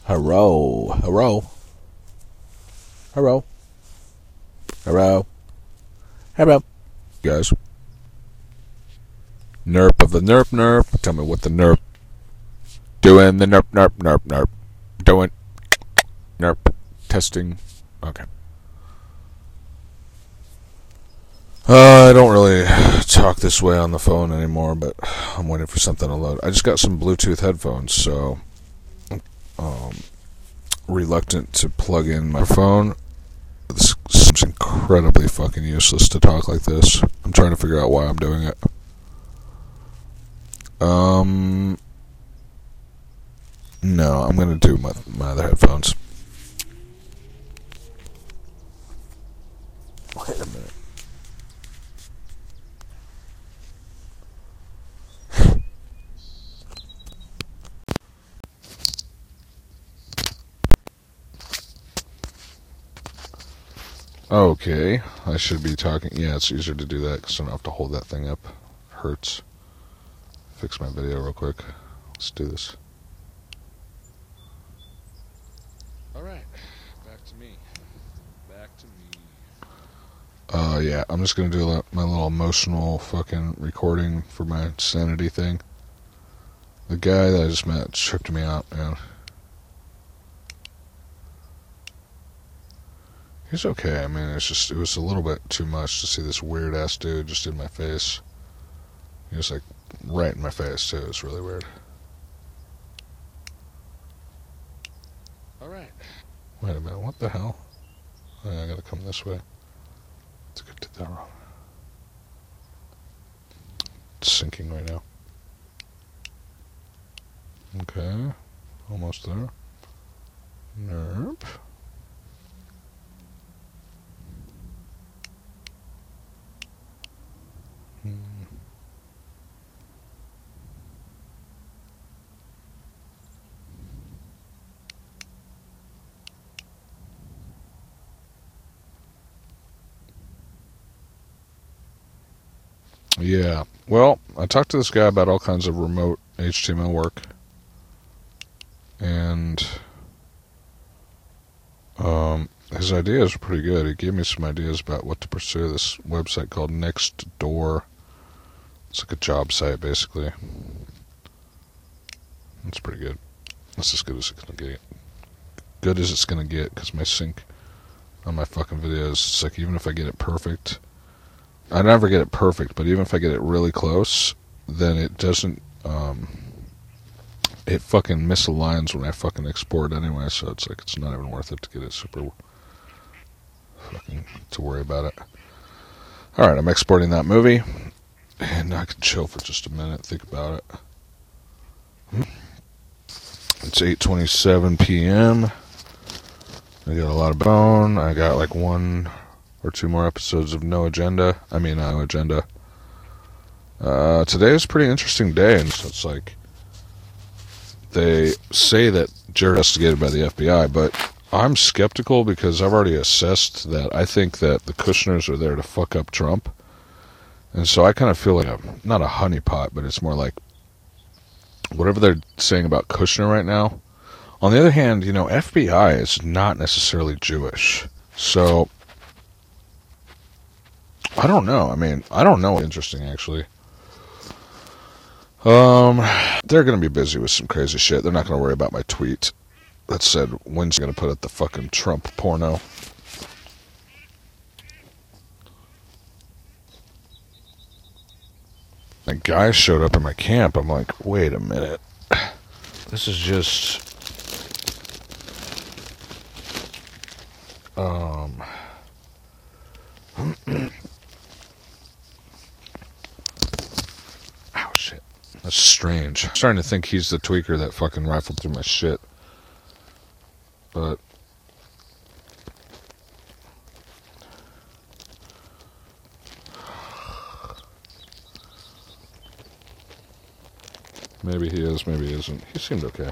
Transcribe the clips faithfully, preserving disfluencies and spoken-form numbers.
Hello. Hello. Hello. Hello. Hello. Guys. Nerp of the nerp nerp. Tell me what the nerp doing. The nerp nerp nerp nerp. Doing. Nerp. Testing. Okay. Uh, I don't really talk this way on the phone anymore, but I'm waiting for something to load. I just got some Bluetooth headphones, so um, reluctant to plug in my phone. This seems incredibly fucking useless to talk like this. I'm trying to figure out why I'm doing it. Um, no, I'm gonna do my my other headphones. Wait a minute. Okay, I should be talking. Yeah, it's easier to do that because I don't have to hold that thing up. It hurts. Fix my video real quick. Let's do this. Alright, back to me. Back to me. Uh, yeah, I'm just gonna do my little emotional fucking recording for my sanity thing. The guy that I just met tripped me out, man. He's okay. I mean, it's just, it was a little bit too much to see this weird ass dude just in my face. He was like right in my face too. It's really weird. Alright. Wait a minute, what the hell? Oh, I gotta come this way. It's good to that wrong. It's sinking right now. Okay. Almost there. Nerp. Hmm. Yeah. Well, I talked to this guy about all kinds of remote H T M L work. And um, his ideas were pretty good. He gave me some ideas about what to pursue. This website called Nextdoor. It's like a job site, basically. It's pretty good. That's as good as it's gonna get. Good as it's gonna get, because my sync on my fucking videos, it's like even if I get it perfect, I never get it perfect, but even if I get it really close, then it doesn't, um, it fucking misaligns when I fucking export anyway, so it's like, it's not even worth it to get it super, fucking, to worry about it. Alright, I'm exporting that movie, and I can chill for just a minute, think about it. It's eight twenty-seven p.m. I got a lot of bone. I got like one or two more episodes of No Agenda. I mean, No Agenda. Uh, today is a pretty interesting day, and so it's like, they say that Jared investigated by the F B I, but I'm skeptical because I've already assessed that I think that the Kushners are there to fuck up Trump. And so I kind of feel like a, not a honeypot, but it's more like whatever they're saying about Kushner right now. On the other hand, you know, F B I is not necessarily Jewish. So, I don't know. I mean, I don't know what's interesting, actually. Um, they're going to be busy with some crazy shit. They're not going to worry about my tweet that said, when's he going to put up the fucking Trump porno? A guy showed up in my camp. I'm like, wait a minute. This is just... Um... Ow, shit. That's strange. I'm starting to think he's the tweaker that fucking rifled through my shit. But... maybe he is, maybe he isn't. He seemed okay.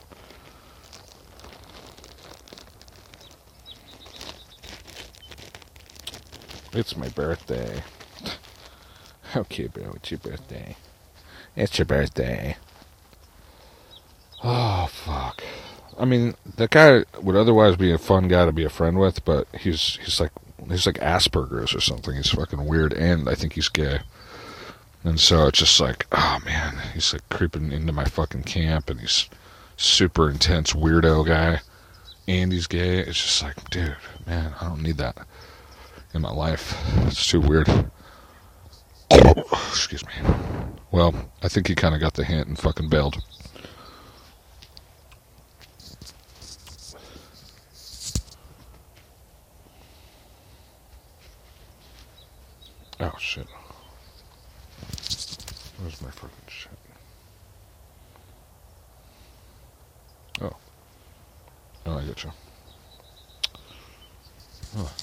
It's my birthday. Okay, bro, it's your birthday. It's your birthday. Oh, fuck. I mean, that guy would otherwise be a fun guy to be a friend with, but he's he's like he's like Asperger's or something. He's fucking weird, and I think he's gay. And so it's just like, oh man, he's like creeping into my fucking camp, and he's super intense weirdo guy, and he's gay. It's just like, dude, man, I don't need that in my life. It's too weird. Excuse me. Well, I think he kind of got the hint and fucking bailed. Oh shit. Where's my fucking shit? Oh. Oh, I get you. Oh.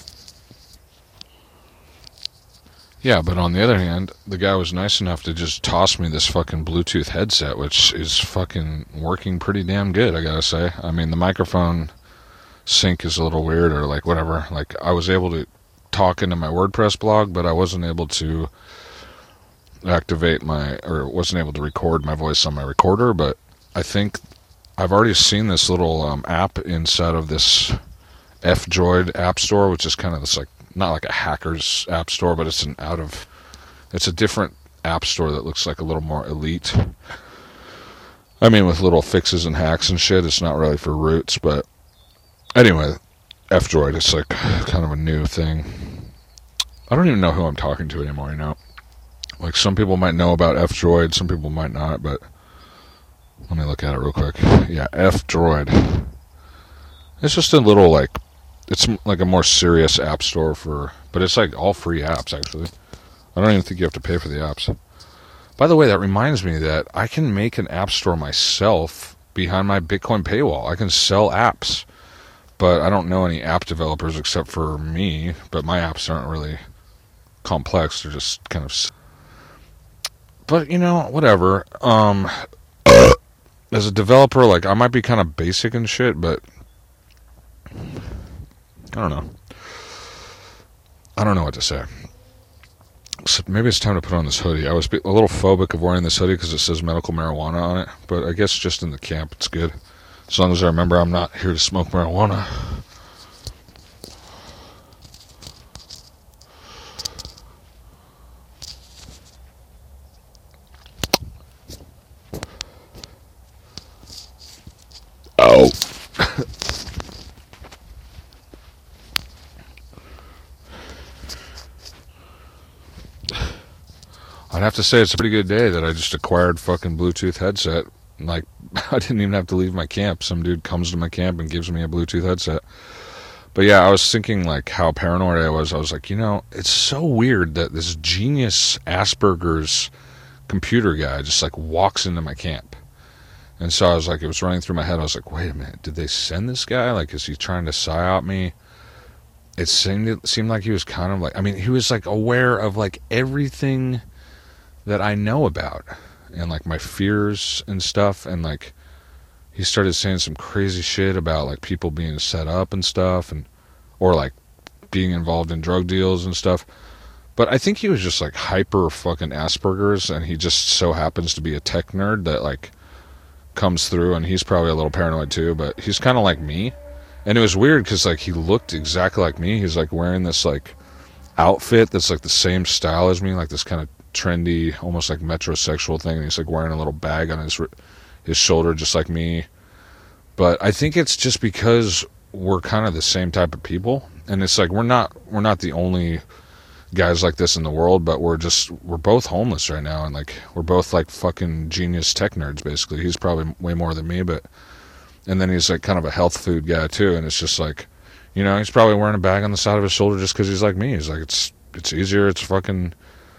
Yeah, but on the other hand, the guy was nice enough to just toss me this fucking Bluetooth headset, which is fucking working pretty damn good, I gotta say. I mean, the microphone sync is a little weird, or like whatever. Like, I was able to talk into my WordPress blog, but I wasn't able to activate my, or wasn't able to record my voice on my recorder. But I think I've already seen this little um, app inside of this F-Droid app store, which is kind of this like, not like a hacker's app store, but it's an out of, it's a different app store that looks like a little more elite. I mean, with little fixes and hacks and shit. It's not really for roots, but anyway, F-Droid, it's like kind of a new thing. I don't even know who I'm talking to anymore, you know? Like, some people might know about F-Droid, some people might not, but let me look at it real quick. Yeah, F-Droid. It's just a little, like, it's like a more serious app store for, but it's like all free apps, actually. I don't even think you have to pay for the apps. By the way, that reminds me that I can make an app store myself behind my Bitcoin paywall. I can sell apps, but I don't know any app developers except for me, but my apps aren't really complex. They're just kind of, but you know, whatever. Um, as a developer, like, I might be kind of basic and shit, but I don't know. I don't know what to say. So maybe it's time to put on this hoodie. I was a little phobic of wearing this hoodie because it says medical marijuana on it, but I guess just in the camp it's good. As long as I remember I'm not here to smoke marijuana. Oh. I'd have to say it's a pretty good day that I just acquired fucking Bluetooth headset. Like, I didn't even have to leave my camp. Some dude comes to my camp and gives me a Bluetooth headset. But yeah, I was thinking like how paranoid I was. I was like, you know, it's so weird that this genius Asperger's computer guy just like walks into my camp. And so I was like, it was running through my head. I was like, wait a minute, did they send this guy? Like, is he trying to psyop me? It seemed, it seemed like he was kind of like, I mean, he was like aware of like everything that I know about, and like my fears and stuff, and like he started saying some crazy shit about like people being set up and stuff, and or like being involved in drug deals and stuff. But I think he was just like hyper fucking Asperger's, and he just so happens to be a tech nerd that like comes through, and he's probably a little paranoid too, but he's kind of like me. And it was weird because like he looked exactly like me. He's like wearing this like outfit that's like the same style as me, like this kind of trendy, almost like metrosexual thing, and he's like wearing a little bag on his his shoulder just like me. But I think it's just because we're kind of the same type of people, and it's like we're not we're not the only guys like this in the world, but we're just we're both homeless right now, and like we're both like fucking genius tech nerds basically. He's probably way more than me, but and then he's like kind of a health food guy too, and it's just like, you know, he's probably wearing a bag on the side of his shoulder just because he's like me. He's like, it's it's easier, it's fucking.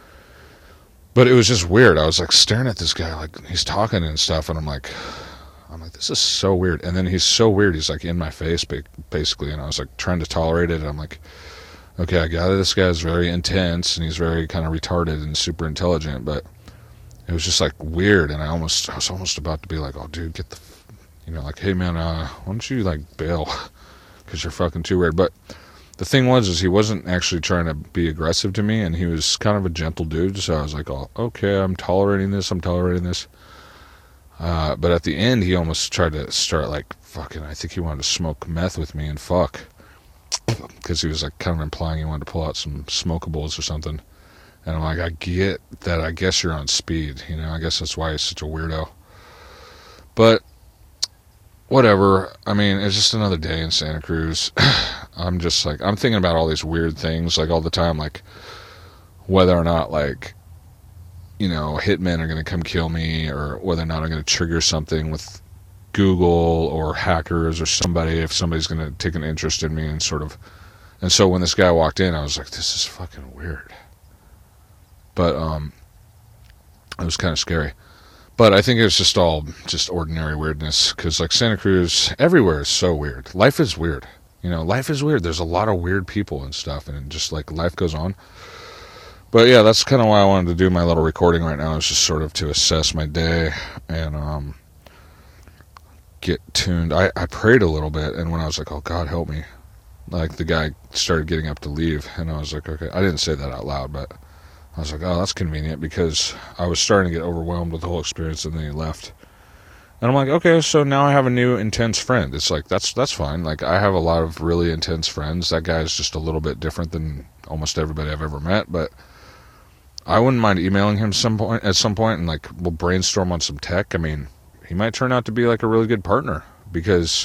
But it was just weird. I was like staring at this guy, like he's talking and stuff, and I'm like, I'm like, this is so weird. And then he's so weird. He's like in my face, basically, and I was like trying to tolerate it. And I'm like, okay, I got it. This guy's very intense, and he's very kind of retarded and super intelligent. But it was just like weird, and I almost, I was almost about to be like, oh, dude, get the, you know, like, hey man, uh, why don't you like bail, because you're fucking too weird. But the thing was, is he wasn't actually trying to be aggressive to me, and he was kind of a gentle dude, so I was like, oh, okay, I'm tolerating this, I'm tolerating this. Uh, but at the end, he almost tried to start like fucking. I think he wanted to smoke meth with me and fuck, because he was like kind of implying he wanted to pull out some smokables or something. And I'm like, I get that. I guess you're on speed. You know, I guess that's why he's such a weirdo. But whatever. I mean, it's just another day in Santa Cruz. I'm just like, I'm thinking about all these weird things like all the time, like whether or not like, you know, hitmen are going to come kill me, or whether or not I'm going to trigger something with Google or hackers or somebody, if somebody's going to take an interest in me and sort of. And so when this guy walked in, I was like, this is fucking weird. But um, it was kind of scary. But I think it's just all just ordinary weirdness, because like Santa Cruz, everywhere is so weird. Life is weird. You know, life is weird. There's a lot of weird people and stuff, and just like life goes on. But yeah, that's kind of why I wanted to do my little recording right now, is just sort of to assess my day and um, get tuned. I, I prayed a little bit, and when I was like, oh, God, help me, like the guy started getting up to leave, and I was like, okay. I didn't say that out loud, but I was like, oh, that's convenient, because I was starting to get overwhelmed with the whole experience, and then he left. And I'm like, okay, so now I have a new intense friend. It's like, that's that's fine. Like, I have a lot of really intense friends. That guy's just a little bit different than almost everybody I've ever met, but I wouldn't mind emailing him some point at some point, and like we'll brainstorm on some tech. I mean, he might turn out to be like a really good partner, because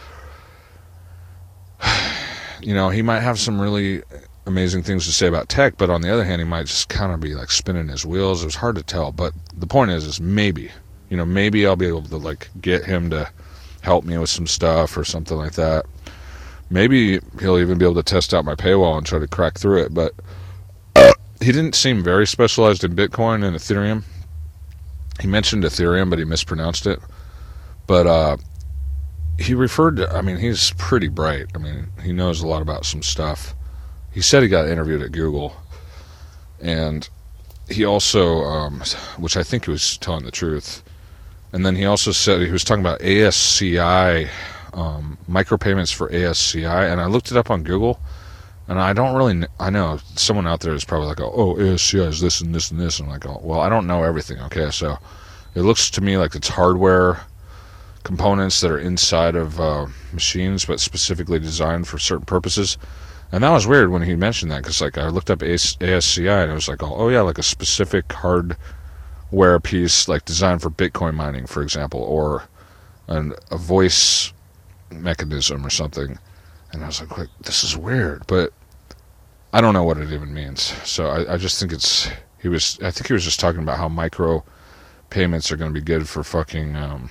you know, he might have some really amazing things to say about tech, but on the other hand, he might just kind of be like spinning his wheels. It was hard to tell, but the point is, is maybe, you know, maybe I'll be able to like get him to help me with some stuff or something like that. Maybe he'll even be able to test out my paywall and try to crack through it, but he didn't seem very specialized in Bitcoin and Ethereum. He mentioned Ethereum, but he mispronounced it. But uh, he referred to, I mean, he's pretty bright. I mean, he knows a lot about some stuff. He said he got interviewed at Google. And he also, um, which I think he was telling the truth. And then he also said, he was talking about A S C I, um, micropayments for A S C I. And I looked it up on Google. And I don't really, I know someone out there is probably like, oh, A S C I is this and this and this. And I'm like, oh, well, I don't know everything, okay? So it looks to me like it's hardware components that are inside of uh, machines, but specifically designed for certain purposes. And that was weird when he mentioned that, because like I looked up A S C I and it was like, oh, oh yeah, like a specific hardware piece like designed for Bitcoin mining, for example, or an, a voice mechanism or something. And I was like, wait, this is weird, but I don't know what it even means. So I, I just think it's, he was, I think he was just talking about how micro payments are going to be good for fucking, um,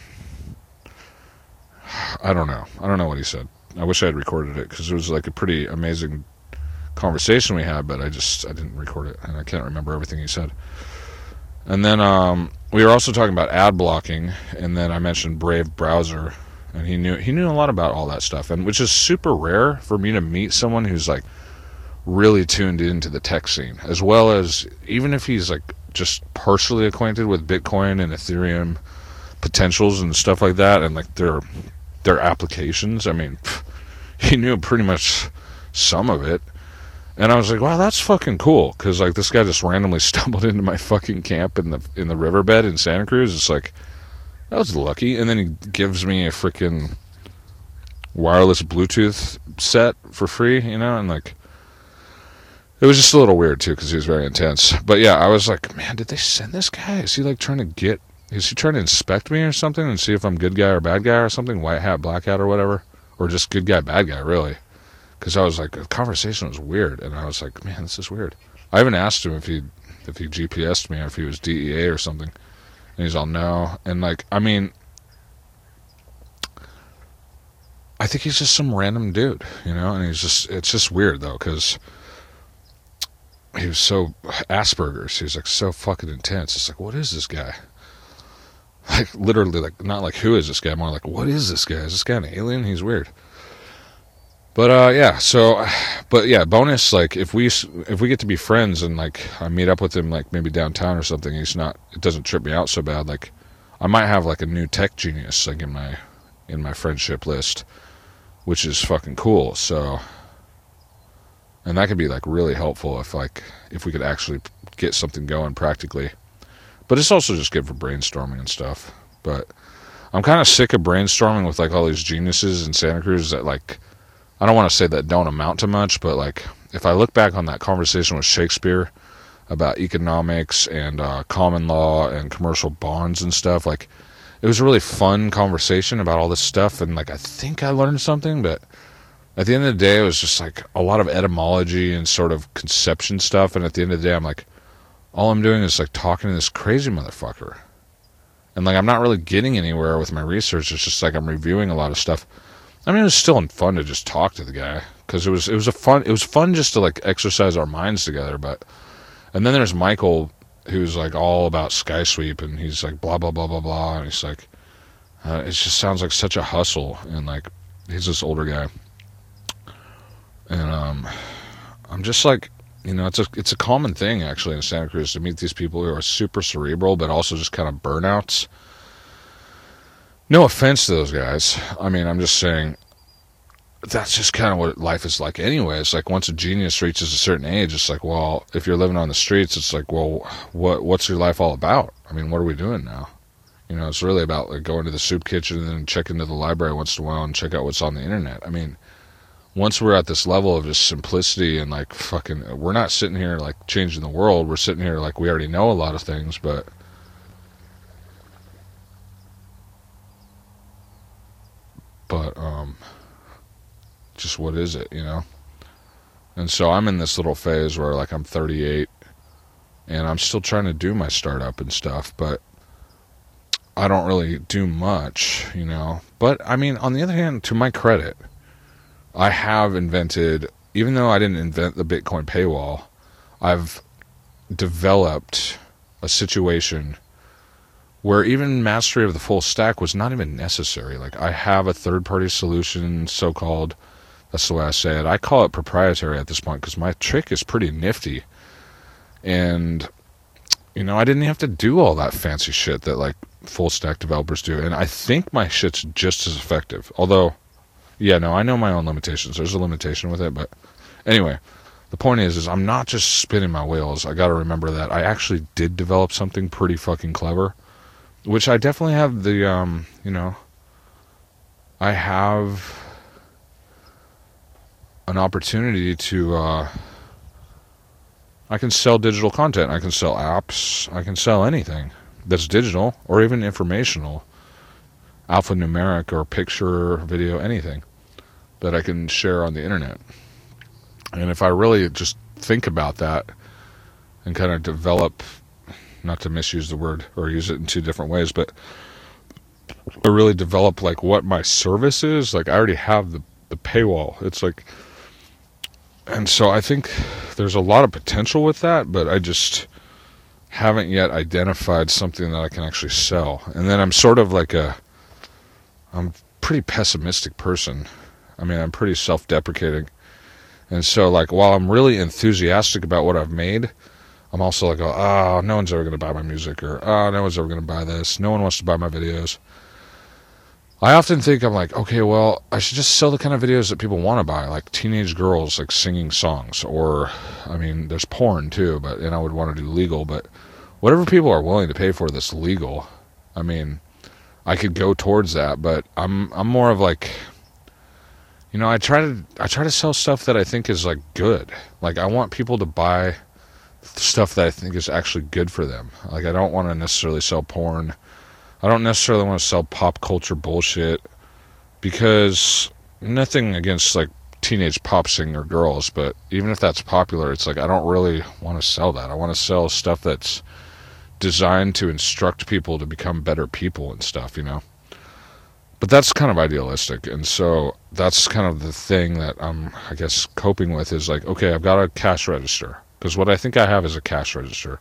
I don't know. I don't know what he said. I wish I had recorded it, because it was like a pretty amazing conversation we had, but I just, I didn't record it, and I can't remember everything he said. And then um, we were also talking about ad blocking, and then I mentioned Brave Browser. And he knew he knew a lot about all that stuff, and which is super rare for me to meet someone who's like really tuned into the tech scene, as well as even if he's like just partially acquainted with Bitcoin and Ethereum potentials and stuff like that, and like their their applications. I mean, pff, he knew pretty much some of it, and I was like, wow, that's fucking cool, because like this guy just randomly stumbled into my fucking camp in the in the riverbed in Santa Cruz. It's like, that was lucky. And then he gives me a freaking wireless Bluetooth set for free, you know, and like, it was just a little weird too, because he was very intense. But yeah, I was like, man, did they send this guy? Is he like trying to get, is he trying to inspect me or something and see if I'm good guy or bad guy or something? White hat, black hat or whatever? Or just good guy, bad guy, really? Because I was like, the conversation was weird, and I was like, man, this is weird. I even asked him if he if he G P S'd me or if he was D E A or something. And he's all, no. And like, I mean, I think he's just some random dude, you know? And he's just, it's just weird though, because he was so Asperger's. He was like so fucking intense. It's like, what is this guy? Like literally, like, not like, who is this guy? More like, what is this guy? Is this guy an alien? He's weird. But uh, yeah, so, but yeah, bonus, like, if we, if we get to be friends and, like, I meet up with him, like, maybe downtown or something, he's not, it doesn't trip me out so bad, like, I might have, like, a new tech genius, like, in my, in my friendship list, which is fucking cool, so, and that could be, like, really helpful if, like, if we could actually get something going practically, but it's also just good for brainstorming and stuff. But I'm kind of sick of brainstorming with like all these geniuses in Santa Cruz that like, I don't want to say that don't amount to much, but like if I look back on that conversation with Shakespeare about economics and uh, common law and commercial bonds and stuff, like it was a really fun conversation about all this stuff, and like I think I learned something, but at the end of the day it was just like a lot of etymology and sort of conception stuff, and at the end of the day I'm like, all I'm doing is like talking to this crazy motherfucker, and like I'm not really getting anywhere with my research. It's just like I'm reviewing a lot of stuff. I mean, it was still fun to just talk to the guy, because it was it was a fun it was fun just to like exercise our minds together. But and then there's Michael, who's like all about SkySweep, and he's like blah blah blah blah blah, and he's like, uh, it just sounds like such a hustle, and like he's this older guy, and um, I'm just like, you know, it's a it's a common thing actually in Santa Cruz to meet these people who are super cerebral, but also just kind of burnouts. No offense to those guys. I mean, I'm just saying that's just kind of what life is like anyway. It's like once a genius reaches a certain age, it's like, well, if you're living on the streets, it's like, well, what what's your life all about? I mean, what are we doing now? You know, it's really about like going to the soup kitchen and then check into the library once in a while and check out what's on the internet. I mean, once we're at this level of just simplicity and like fucking, we're not sitting here like changing the world. We're sitting here like we already know a lot of things, but but um just what is it, you know? And so I'm in this little phase where like I'm thirty-eight and I'm still trying to do my startup and stuff, but I don't really do much, you know? But I mean, on the other hand, to my credit, I have invented, even though I didn't invent the Bitcoin paywall, I've developed a situation where even mastery of the full stack was not even necessary. Like, I have a third-party solution, so-called, that's the way I say it. I call it proprietary at this point because my trick is pretty nifty. And, you know, I didn't have to do all that fancy shit that, like, full-stack developers do. And I think my shit's just as effective. Although, yeah, no, I know my own limitations. There's a limitation with it, but anyway, the point is, is I'm not just spinning my wheels. I got to remember that I actually did develop something pretty fucking clever, which I definitely have the, um, you know, I have an opportunity to, uh, I can sell digital content. I can sell apps. I can sell anything that's digital or even informational, alphanumeric or picture, video, anything that I can share on the internet. And if I really just think about that and kind of develop, not to misuse the word or use it in two different ways, but I really develop like what my service is. Like I already have the, the paywall. It's like, and so I think there's a lot of potential with that, but I just haven't yet identified something that I can actually sell. And then I'm sort of like a, I'm a pretty pessimistic person. I mean, I'm pretty self-deprecating. And so like, while I'm really enthusiastic about what I've made, I'm also like, oh, no one's ever going to buy my music, or oh, no one's ever going to buy this. No one wants to buy my videos. I often think I'm like, okay, well, I should just sell the kind of videos that people want to buy, like teenage girls like singing songs, or, I mean, there's porn too, but and I would want to do legal, but whatever people are willing to pay for that's legal, I mean, I could go towards that, but I'm I'm more of like, you know, I try to I try to sell stuff that I think is like good. Like I want people to buy stuff that I think is actually good for them. Like I don't want to necessarily sell porn. I don't necessarily want to sell pop culture bullshit, because nothing against like teenage pop singer girls, but even if that's popular, it's like I don't really want to sell that. I want to sell stuff that's designed to instruct people to become better people and stuff, you know. But that's kind of idealistic, and so that's kind of the thing that I'm, I guess, coping with is like, okay, I've got a cash register. Because what I think I have is a cash register,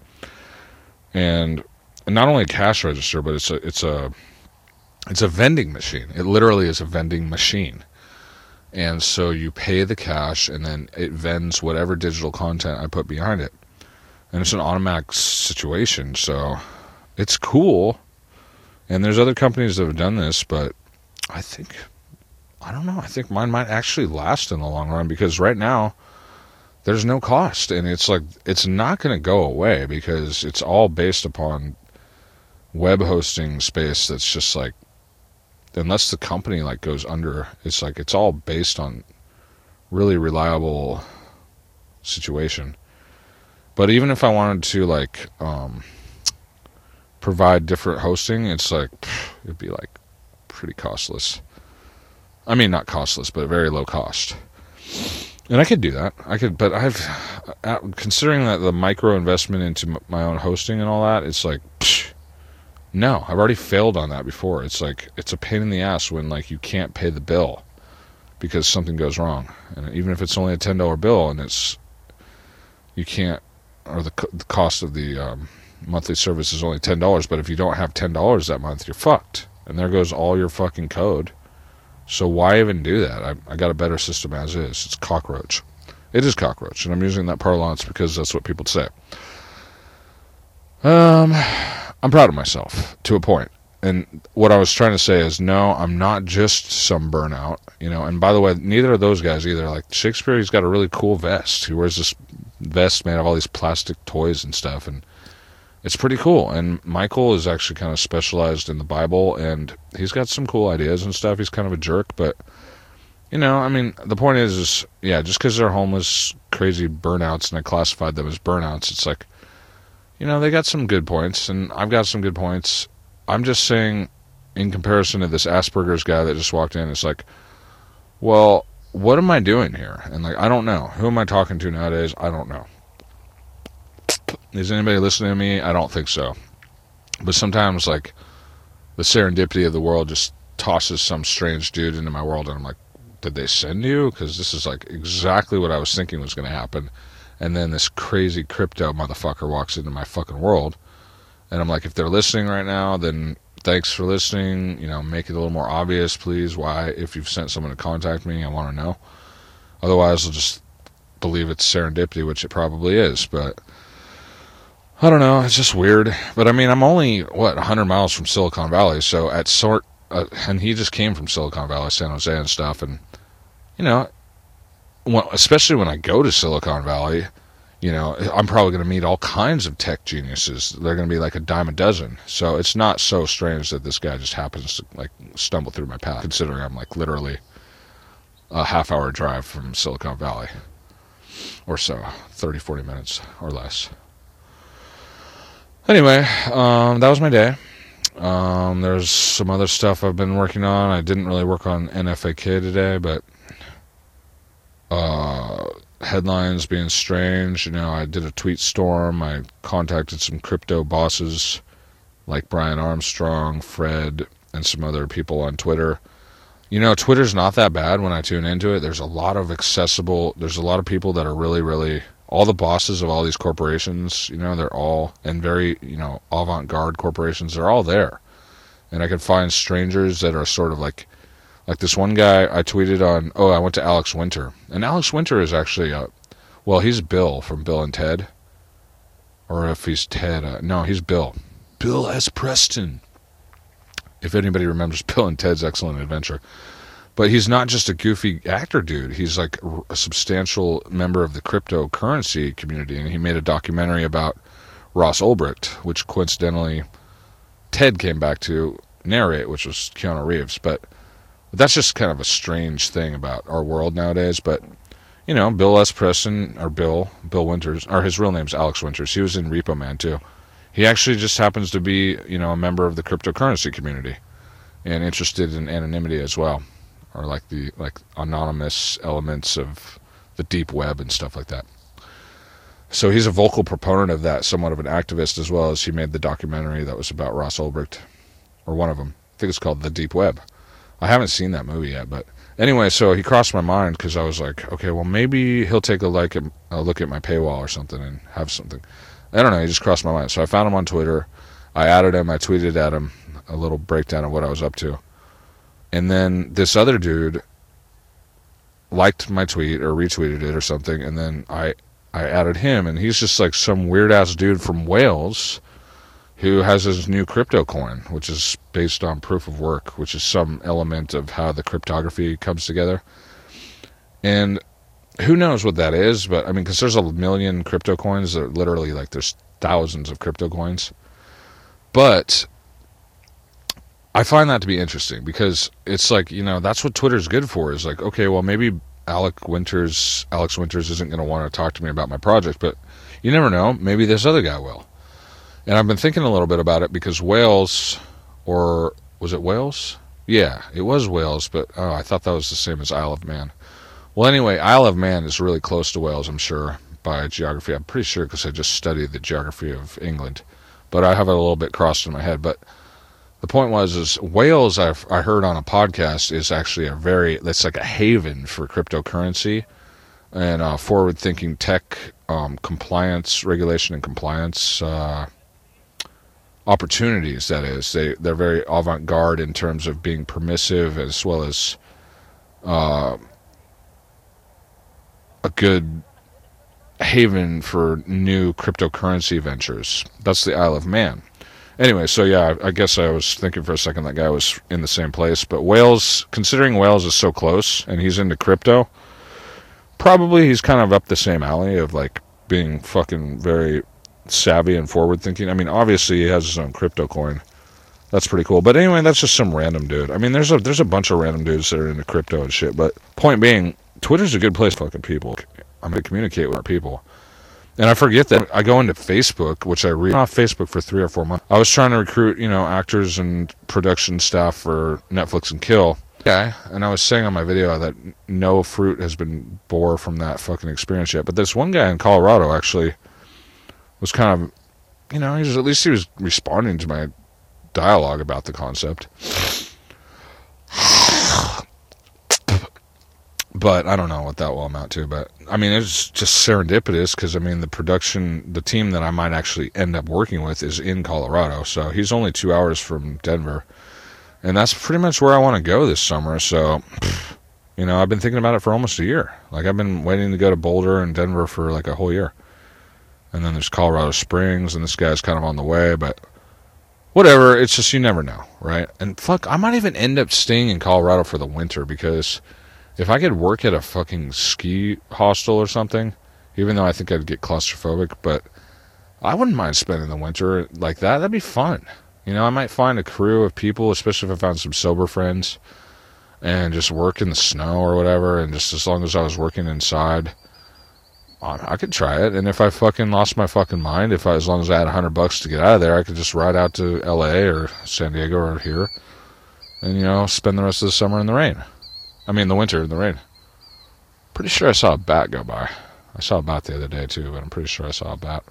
and not only a cash register, but it's a it's a it's a vending machine. It literally is a vending machine, and so you pay the cash, and then it vends whatever digital content I put behind it, and it's an automatic situation. So it's cool, and there's other companies that have done this, but I think I don't know. I think mine might actually last in the long run, because right now there's no cost, and it's like it's not going to go away because it's all based upon web hosting space that's just like, unless the company like goes under, it's like it's all based on really reliable situation. But even if I wanted to like um, provide different hosting, it's like pff, it'd be like pretty costless. I mean, not costless, but very low cost. And I could do that. I could, but I've, considering that the micro investment into my own hosting and all that, it's like, psh, no, I've already failed on that before. It's like, it's a pain in the ass when like you can't pay the bill because something goes wrong. And even if it's only a ten dollar bill and it's, you can't, or the, the cost of the um, monthly service is only ten dollars, but if you don't have ten dollars that month, you're fucked. And there goes all your fucking code. So why even do that? I, I got a better system as is. It's cockroach. It is cockroach, and I'm using that parlance because that's what people say. Um, I'm proud of myself to a point. And what I was trying to say is, no, I'm not just some burnout, you know. And by the way, neither of those guys either. Like Shakespeare, he's got a really cool vest. He wears this vest made of all these plastic toys and stuff, and it's pretty cool. And Michael is actually kind of specialized in the Bible, and he's got some cool ideas and stuff. He's kind of a jerk, but, you know, I mean, the point is, is yeah, just because they're homeless, crazy burnouts, and I classified them as burnouts, it's like, you know, they got some good points, and I've got some good points. I'm just saying, in comparison to this Asperger's guy that just walked in, it's like, well, what am I doing here? And, like, I don't know. Who am I talking to nowadays? I don't know. Is anybody listening to me? I don't think so. But sometimes, like, the serendipity of the world just tosses some strange dude into my world, and I'm like, did they send you? Because this is, like, exactly what I was thinking was going to happen. And then this crazy crypto motherfucker walks into my fucking world. And I'm like, if they're listening right now, then thanks for listening. You know, make it a little more obvious, please. Why? If you've sent someone to contact me, I want to know. Otherwise, I'll just believe it's serendipity, which it probably is. But I don't know. It's just weird. But, I mean, I'm only, what, one hundred miles from Silicon Valley. So, at sort, uh, and he just came from Silicon Valley, San Jose and stuff. And, you know, well, especially when I go to Silicon Valley, you know, I'm probably going to meet all kinds of tech geniuses. They're going to be like a dime a dozen. So it's not so strange that this guy just happens to, like, stumble through my path, considering I'm, like, literally a half-hour drive from Silicon Valley. Or so. thirty, forty minutes or less. Anyway, um, that was my day. Um, there's some other stuff I've been working on. I didn't really work on N F A K today, but uh, headlines being strange. You know, I did a tweet storm. I contacted some crypto bosses like Brian Armstrong, Fred, and some other people on Twitter. You know, Twitter's not that bad when I tune into it. There's a lot of accessible, there's a lot of people that are really, really, all the bosses of all these corporations, you know, they're all, and very, you know, avant-garde corporations, they're all there. And I could find strangers that are sort of like, like this one guy I tweeted on, oh, I went to Alex Winter. And Alex Winter is actually, uh, well, he's Bill from Bill and Ted. Or if he's Ted, uh, no, he's Bill. Bill S. Preston. If anybody remembers Bill and Ted's Excellent Adventure. But he's not just a goofy actor dude. He's like a substantial member of the cryptocurrency community. And he made a documentary about Ross Ulbricht, which coincidentally Ted came back to narrate, which was Keanu Reeves. But that's just kind of a strange thing about our world nowadays. But, you know, Bill S. Preston, or Bill, Bill Winters, or his real name's Alex Winters. He was in Repo Man, too. He actually just happens to be, you know, a member of the cryptocurrency community and interested in anonymity as well. Or like the like anonymous elements of the deep web and stuff like that. So he's a vocal proponent of that, somewhat of an activist, as well as he made the documentary that was about Ross Ulbricht, or one of them. I think it's called The Deep Web. I haven't seen that movie yet, but anyway, so he crossed my mind because I was like, okay, well maybe he'll take a like a look at my paywall or something and have something. I don't know, he just crossed my mind. So I found him on Twitter. I added him. I tweeted at him a little breakdown of what I was up to. And then this other dude liked my tweet or retweeted it or something, and then I I added him, and he's just like some weird-ass dude from Wales who has his new crypto coin, which is based on proof of work, which is some element of how the cryptography comes together. And who knows what that is, but I mean, because there's a million crypto coins, that literally, like, there's thousands of crypto coins. But I find that to be interesting because it's like, you know, that's what Twitter's good for, is like, okay, well, maybe Alec Winters, Alex Winters isn't going to want to talk to me about my project, but you never know. Maybe this other guy will. And I've been thinking a little bit about it because Wales, or was it Wales? Yeah, it was Wales, but oh, I thought that was the same as Isle of Man. Well, anyway, Isle of Man is really close to Wales, I'm sure, by geography. I'm pretty sure because I just studied the geography of England. But I have it a little bit crossed in my head. But the point was, is Wales, I've, I heard on a podcast, is actually a very, that's like a haven for cryptocurrency and uh, forward-thinking tech um, compliance, regulation and compliance uh, opportunities, that is. They, they're very avant-garde in terms of being permissive as well as uh, a good haven for new cryptocurrency ventures. That's the Isle of Man. Anyway, so yeah, I guess I was thinking for a second that guy was in the same place. But Wales, considering Wales is so close and he's into crypto, probably he's kind of up the same alley of like being fucking very savvy and forward thinking. I mean, obviously he has his own crypto coin. That's pretty cool. But anyway, that's just some random dude. I mean, there's a there's a bunch of random dudes that are into crypto and shit. But point being, Twitter's a good place for fucking people. I'm going to communicate with our people. And I forget that I go into Facebook, which I read off Facebook for three or four months. I was trying to recruit, you know, actors and production staff for Netflix and Kill. Yeah, and I was saying on my video that no fruit has been bore from that fucking experience yet. But this one guy in Colorado actually was kind of, you know, he was, at least he was responding to my dialogue about the concept. But I don't know what that will amount to. But, I mean, it's just serendipitous because, I mean, the production, the team that I might actually end up working with is in Colorado. So he's only two hours from Denver. And that's pretty much where I want to go this summer. So, you know, I've been thinking about it for almost a year. Like, I've been waiting to go to Boulder and Denver for, like, a whole year. And then there's Colorado Springs, and this guy's kind of on the way. But whatever, it's just you never know, right? And, fuck, I might even end up staying in Colorado for the winter because if I could work at a fucking ski hostel or something, even though I think I'd get claustrophobic, but I wouldn't mind spending the winter like that. That'd be fun. You know, I might find a crew of people, especially if I found some sober friends, and just work in the snow or whatever, and just as long as I was working inside, I could try it. And if I fucking lost my fucking mind, if I, as long as I had a hundred bucks to get out of there, I could just ride out to L A or San Diego or here, and, you know, spend the rest of the summer in the rain. I mean, the winter in the rain. Pretty sure I saw a bat go by. I saw a bat the other day, too, but I'm pretty sure I saw a bat.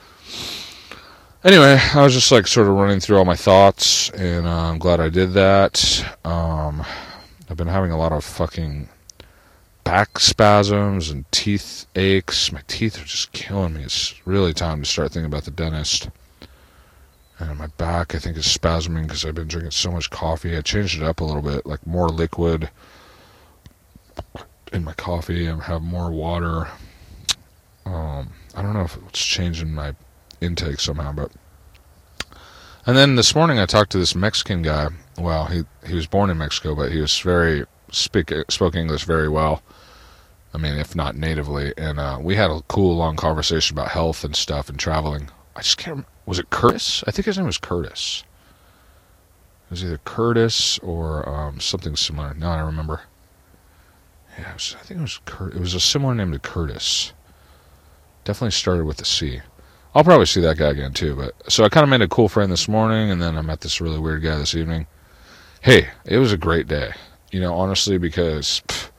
Anyway, I was just, like, sort of running through all my thoughts, and uh, I'm glad I did that. Um, I've been having a lot of fucking back spasms and teeth aches. My teeth are just killing me. It's really time to start thinking about the dentist. And my back, I think, is spasming because I've been drinking so much coffee. I changed it up a little bit, like more liquid in my coffee. I have more water. Um, I don't know if it's changing my intake somehow, but. And then this morning I talked to this Mexican guy. Well, he he was born in Mexico, but he was very speak spoke English very well. I mean, if not natively. And uh, we had a cool long conversation about health and stuff and traveling. I just can't remember. Was it Curtis? I think his name was Curtis. It was either Curtis or um, something similar. No, I don't remember. Yeah, it was, I think it was Cur- It was a similar name to Curtis. Definitely started with a C. I'll probably see that guy again too. But so I kind of made a cool friend this morning, and then I met this really weird guy this evening. Hey, it was a great day. You know, honestly, because pff,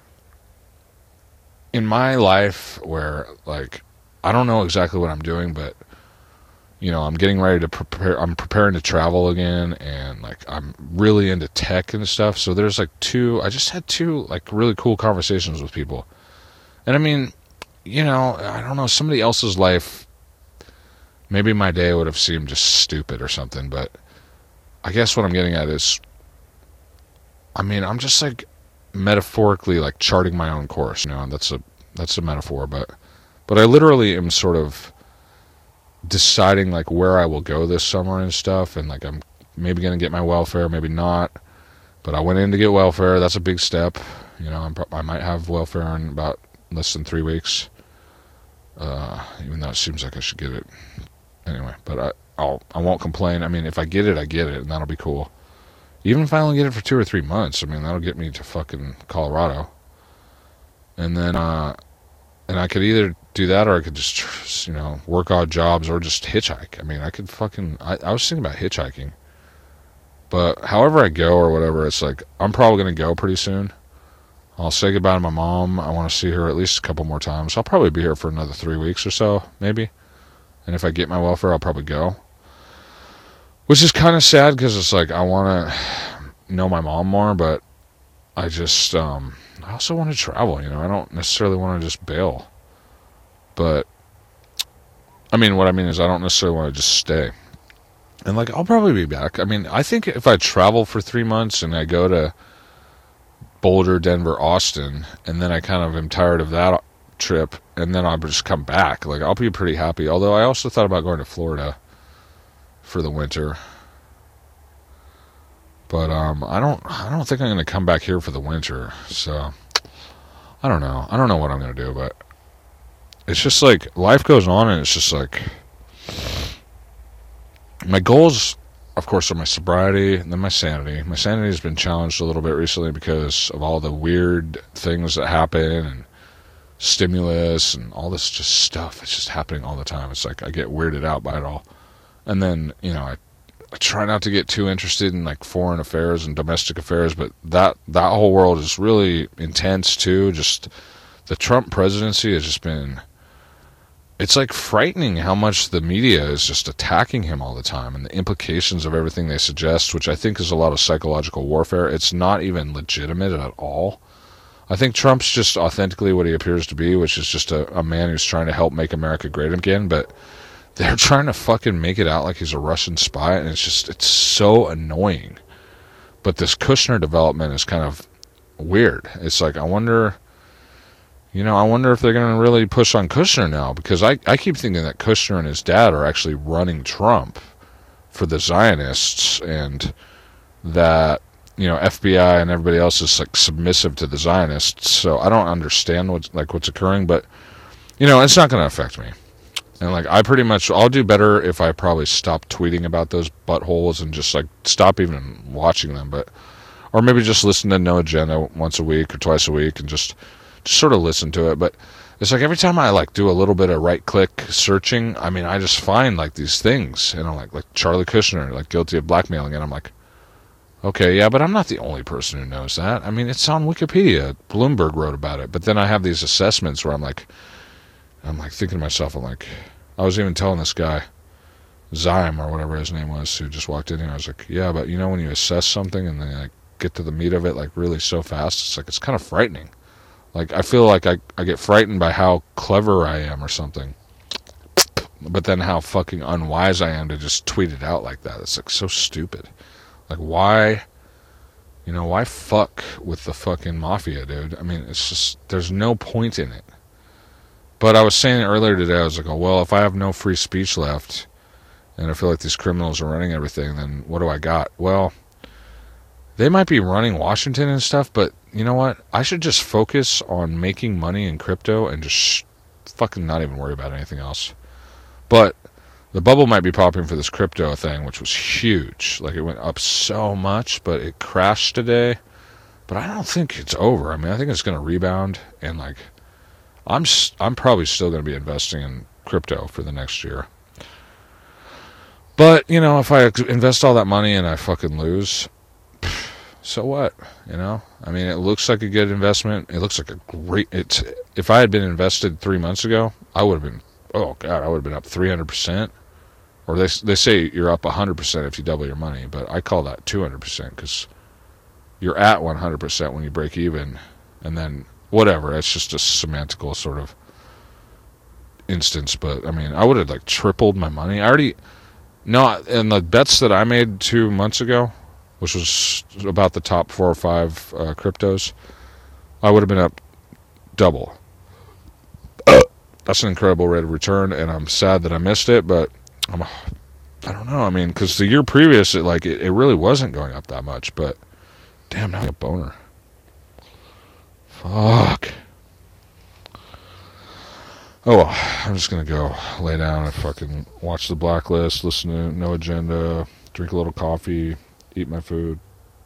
in my life, where like I don't know exactly what I'm doing, but you know, I'm getting ready to prepare, I'm preparing to travel again, and, like, I'm really into tech and stuff, so there's, like, two, I just had two, like, really cool conversations with people, and, I mean, you know, I don't know, somebody else's life, maybe my day would have seemed just stupid or something, but I guess what I'm getting at is, I mean, I'm just, like, metaphorically, like, charting my own course, you know, and that's a, that's a metaphor, but, but I literally am sort of deciding like where I will go this summer and stuff, and like I'm maybe gonna get my welfare, maybe not, but I went in to get welfare. That's a big step, you know. I'm pro- I might have welfare in about less than three weeks, uh, even though it seems like I should get it anyway. But I I'll I won't complain. I mean, if I get it, I get it, and that'll be cool. Even if I only get it for two or three months, I mean, that'll get me to fucking Colorado. And then, uh, and I could either do that or I could just, you know, work odd jobs or just hitchhike. I mean, I could fucking, I, I was thinking about hitchhiking. But however I go or whatever, it's like, I'm probably going to go pretty soon. I'll say goodbye to my mom. I want to see her at least a couple more times. I'll probably be here for another three weeks or so, maybe. And if I get my welfare, I'll probably go. Which is kind of sad because it's like, I want to know my mom more, but I just, um, I also want to travel, you know. I don't necessarily want to just bail. But, I mean, what I mean is I don't necessarily want to just stay. And, like, I'll probably be back. I mean, I think if I travel for three months and I go to Boulder, Denver, Austin, and then I kind of am tired of that trip, and then I'll just come back, like, I'll be pretty happy. Although I also thought about going to Florida for the winter. But, um, I don't, I don't think I'm going to come back here for the winter. So, I don't know. I don't know what I'm going to do, but it's just like, life goes on, and it's just like, my goals, of course, are my sobriety and then my sanity. My sanity has been challenged a little bit recently because of all the weird things that happen and stimulus and all this just stuff. It's just happening all the time. It's like I get weirded out by it all. And then, you know, I, I try not to get too interested in like foreign affairs and domestic affairs, but that, that whole world is really intense too. Just the Trump presidency has just been... It's like frightening how much the media is just attacking him all the time and the implications of everything they suggest, which I think is a lot of psychological warfare. It's not even legitimate at all. I think Trump's just authentically what he appears to be, which is just a, a man who's trying to help make America great again, but they're trying to fucking make it out like he's a Russian spy, and it's just, it's so annoying. But this Kushner development is kind of weird. It's like, I wonder... You know, I wonder if they're going to really push on Kushner now, because I, I keep thinking that Kushner and his dad are actually running Trump for the Zionists, and that, you know, F B I and everybody else is like submissive to the Zionists. So I don't understand what's like what's occurring, but you know, it's not going to affect me. And like, I pretty much, I'll do better if I probably stop tweeting about those buttholes and just like stop even watching them, but or maybe just listen to No Agenda once a week or twice a week and just. Just sort of listen to it. But it's like every time I like do a little bit of right click searching, I mean, I just find like these things, and I'm like, like Charlie Kushner, like guilty of blackmailing, and I'm like, okay, yeah, but I'm not the only person who knows that. I mean, it's on Wikipedia. Bloomberg wrote about it. But then I have these assessments where I'm like, I'm like thinking to myself, I'm like, I was even telling this guy, Zyme or whatever his name was, who just walked in here, I was like, yeah, but you know when you assess something and then like get to the meat of it like really so fast, it's like, it's kind of frightening. Like, I feel like I, I get frightened by how clever I am or something. But then how fucking unwise I am to just tweet it out like that. It's, like, so stupid. Like, why, you know, why fuck with the fucking mafia, dude? I mean, it's just, there's no point in it. But I was saying earlier today, I was like, oh, well, if I have no free speech left, and I feel like these criminals are running everything, then what do I got? Well, they might be running Washington and stuff, but you know what? I should just focus on making money in crypto and just sh- fucking not even worry about anything else. But the bubble might be popping for this crypto thing, which was huge. Like, it went up so much, but it crashed today. But I don't think it's over. I mean, I think it's going to rebound, and like, I'm I'm probably still going to be investing in crypto for the next year. But, you know, if I invest all that money and I fucking lose, so what? You know, I mean, it looks like a good investment. It looks like a great. It's if I had been invested three months ago, I would have been. Oh God, I would have been up three hundred percent. Or they they say you're up a hundred percent if you double your money, but I call that two hundred percent because you're at one hundred percent when you break even, and then whatever. It's just a semantical sort of instance. But I mean, I would have like tripled my money. I already no, and the bets that I made two months ago, which was about the top four or five uh, cryptos, I would have been up double. That's an incredible rate of return, and I'm sad that I missed it, but I'm, I don't know. I mean, because the year previous, it like it, it really wasn't going up that much, but damn, now I got a boner. Fuck. Oh, well, I'm just going to go lay down and fucking watch The Blacklist, listen to No Agenda, drink a little coffee, eat my food.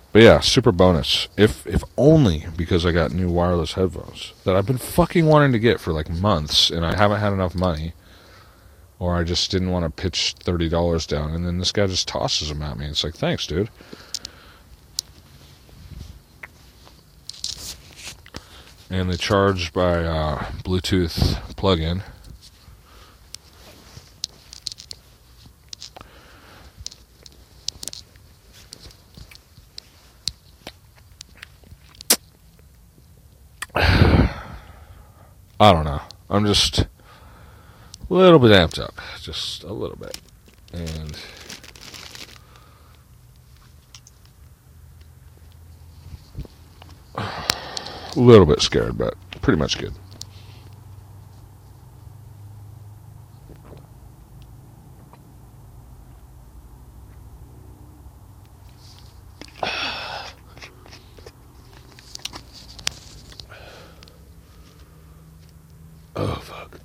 But yeah, super bonus. If if only because I got new wireless headphones that I've been fucking wanting to get for like months, and I haven't had enough money, or I just didn't want to pitch thirty dollars down, and then this guy just tosses them at me. It's like, thanks, dude. And they charge by uh, Bluetooth plug-in. I don't know. I'm just a little bit amped up. Just a little bit. And a little bit scared, but pretty much good. Oh, fuck.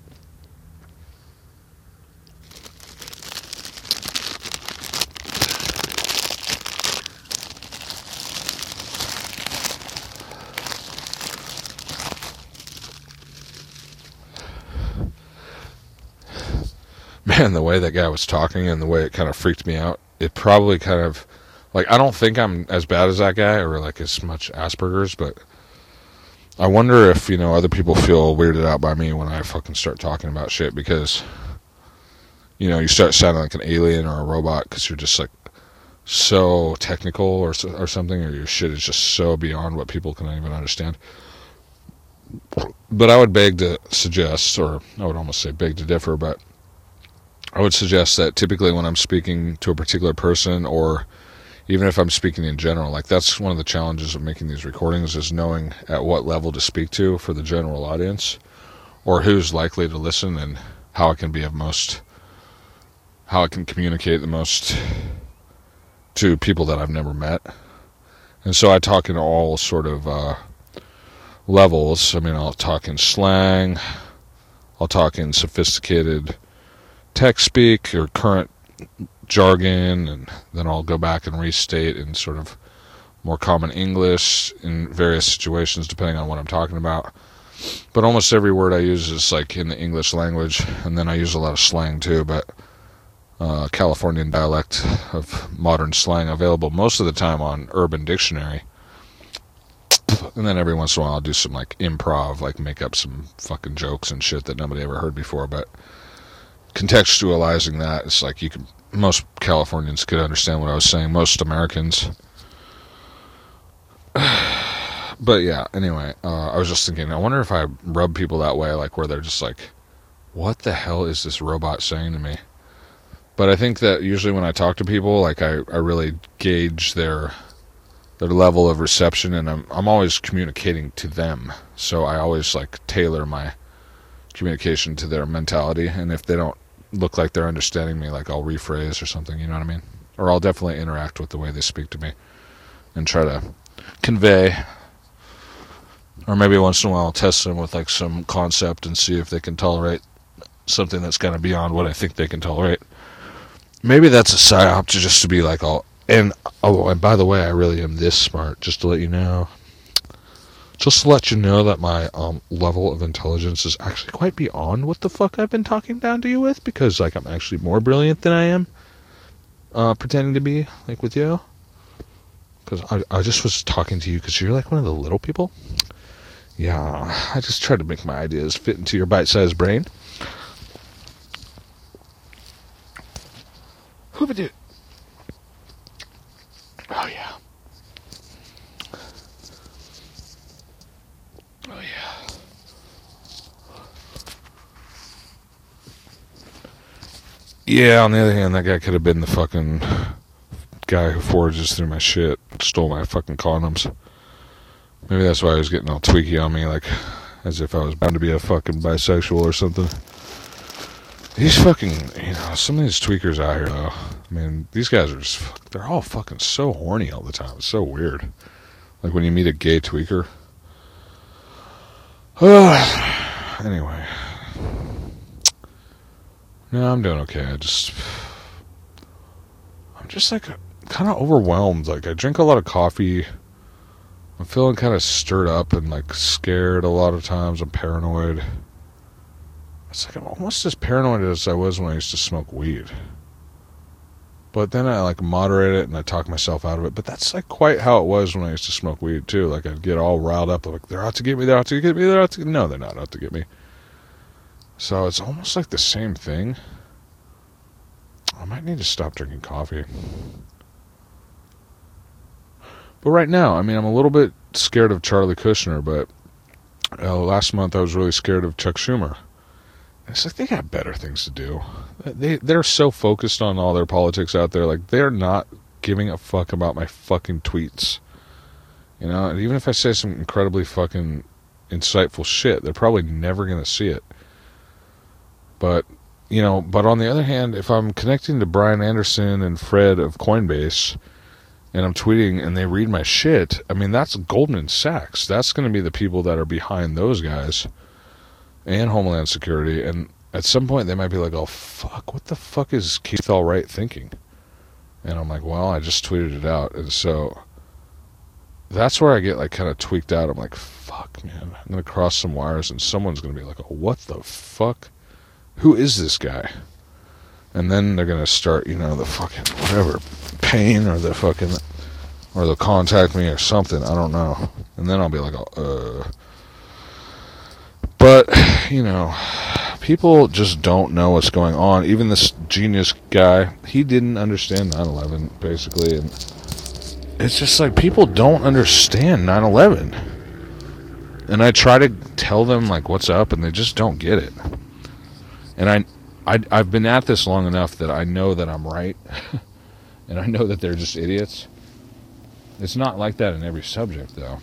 Man, the way that guy was talking and the way it kind of freaked me out, it probably kind of, like, I don't think I'm as bad as that guy or, like, as much Asperger's, but I wonder if, you know, other people feel weirded out by me when I fucking start talking about shit because, you know, you start sounding like an alien or a robot because you're just, like, so technical or, or something, or your shit is just so beyond what people can even understand. But I would beg to suggest, or I would almost say beg to differ, but I would suggest that typically when I'm speaking to a particular person, or even if I'm speaking in general, like that's one of the challenges of making these recordings, is knowing at what level to speak to for the general audience, or who's likely to listen, and how I can be of most, how I can communicate the most to people that I've never met. And so I talk in all sort of uh, levels. I mean, I'll talk in slang, I'll talk in sophisticated tech speak or current jargon, and then I'll go back and restate in sort of more common English in various situations depending on what I'm talking about. But almost every word I use is like in the English language, and then I use a lot of slang too, but uh, Californian dialect of modern slang available most of the time on Urban Dictionary. And then every once in a while I'll do some like improv, like make up some fucking jokes and shit that nobody ever heard before. But contextualizing that, it's like you can, most Californians could understand what I was saying, most Americans. But yeah, anyway, uh, I was just thinking, I wonder if I rub people that way, like where they're just like, what the hell is this robot saying to me? But I think that usually when I talk to people, like I, I really gauge their their level of reception, and I'm I'm always communicating to them. So I always like tailor my communication to their mentality, and if they don't look like they're understanding me, like I'll rephrase or something, you know what I mean? Or I'll definitely interact with the way they speak to me and try to convey. Or maybe once in a while I'll test them with like some concept and see if they can tolerate something that's kind of beyond what I think they can tolerate. Maybe that's a psyop to just to be like, all, and oh, and by the way, I really am this smart, just to let you know. Just to let you know that my um, level of intelligence is actually quite beyond what the fuck I've been talking down to you with, because like I'm actually more brilliant than I am uh, pretending to be, like with you. Because I, I just was talking to you because you're like one of the little people. Yeah, I just try to make my ideas fit into your bite-sized brain. Hoobadoo. Oh, yeah. Oh, yeah. Yeah, on the other hand, that guy could have been the fucking guy who forages through my shit, stole my fucking condoms. Maybe that's why he was getting all tweaky on me, like, as if I was bound to be a fucking bisexual or something. These fucking, you know, some of these tweakers out here, though, I mean, these guys are just, they're all fucking so horny all the time. It's so weird. Like when you meet a gay tweaker. Anyway. No, I'm doing okay. I just, I'm just like, kind of overwhelmed. Like, I drink a lot of coffee. I'm feeling kind of stirred up and, like, scared a lot of times. I'm paranoid. It's like I'm almost as paranoid as I was when I used to smoke weed. But then I, like, moderate it and I talk myself out of it. But that's, like, quite how it was when I used to smoke weed, too. Like, I'd get all riled up. Like, they're out to get me, they're out to get me, they're out to get me. No, they're not out to get me. So it's almost like the same thing. I might need to stop drinking coffee. But right now, I mean, I'm a little bit scared of Charlie Kushner, but uh, last month I was really scared of Chuck Schumer. It's like they got better things to do. They, they're so focused on all their politics out there. Like, they're not giving a fuck about my fucking tweets. You know, and even if I say some incredibly fucking insightful shit, they're probably never going to see it. But, you know, but on the other hand, if I'm connecting to Brian Anderson and Fred of Coinbase, and I'm tweeting and they read my shit, I mean, that's Goldman Sachs. That's going to be the people that are behind those guys and Homeland Security. And at some point they might be like, oh, fuck, what the fuck is Keith Allwright thinking? And I'm like, well, I just tweeted it out. And so that's where I get, like, kind of tweaked out. I'm like, fuck, man, I'm going to cross some wires and someone's going to be like, oh, what the fuck? Who is this guy? And then they're going to start, you know, the fucking whatever, pain or the fucking, or they'll contact me or something. I don't know. And then I'll be like, uh. But, you know, people just don't know what's going on. Even this genius guy, he didn't understand nine eleven, basically. And it's just like, people don't understand nine eleven. And I try to tell them, like, what's up, and they just don't get it. And I, I, I've been at this long enough that I know that I'm right. And I know that they're just idiots. It's not like that in every subject, though.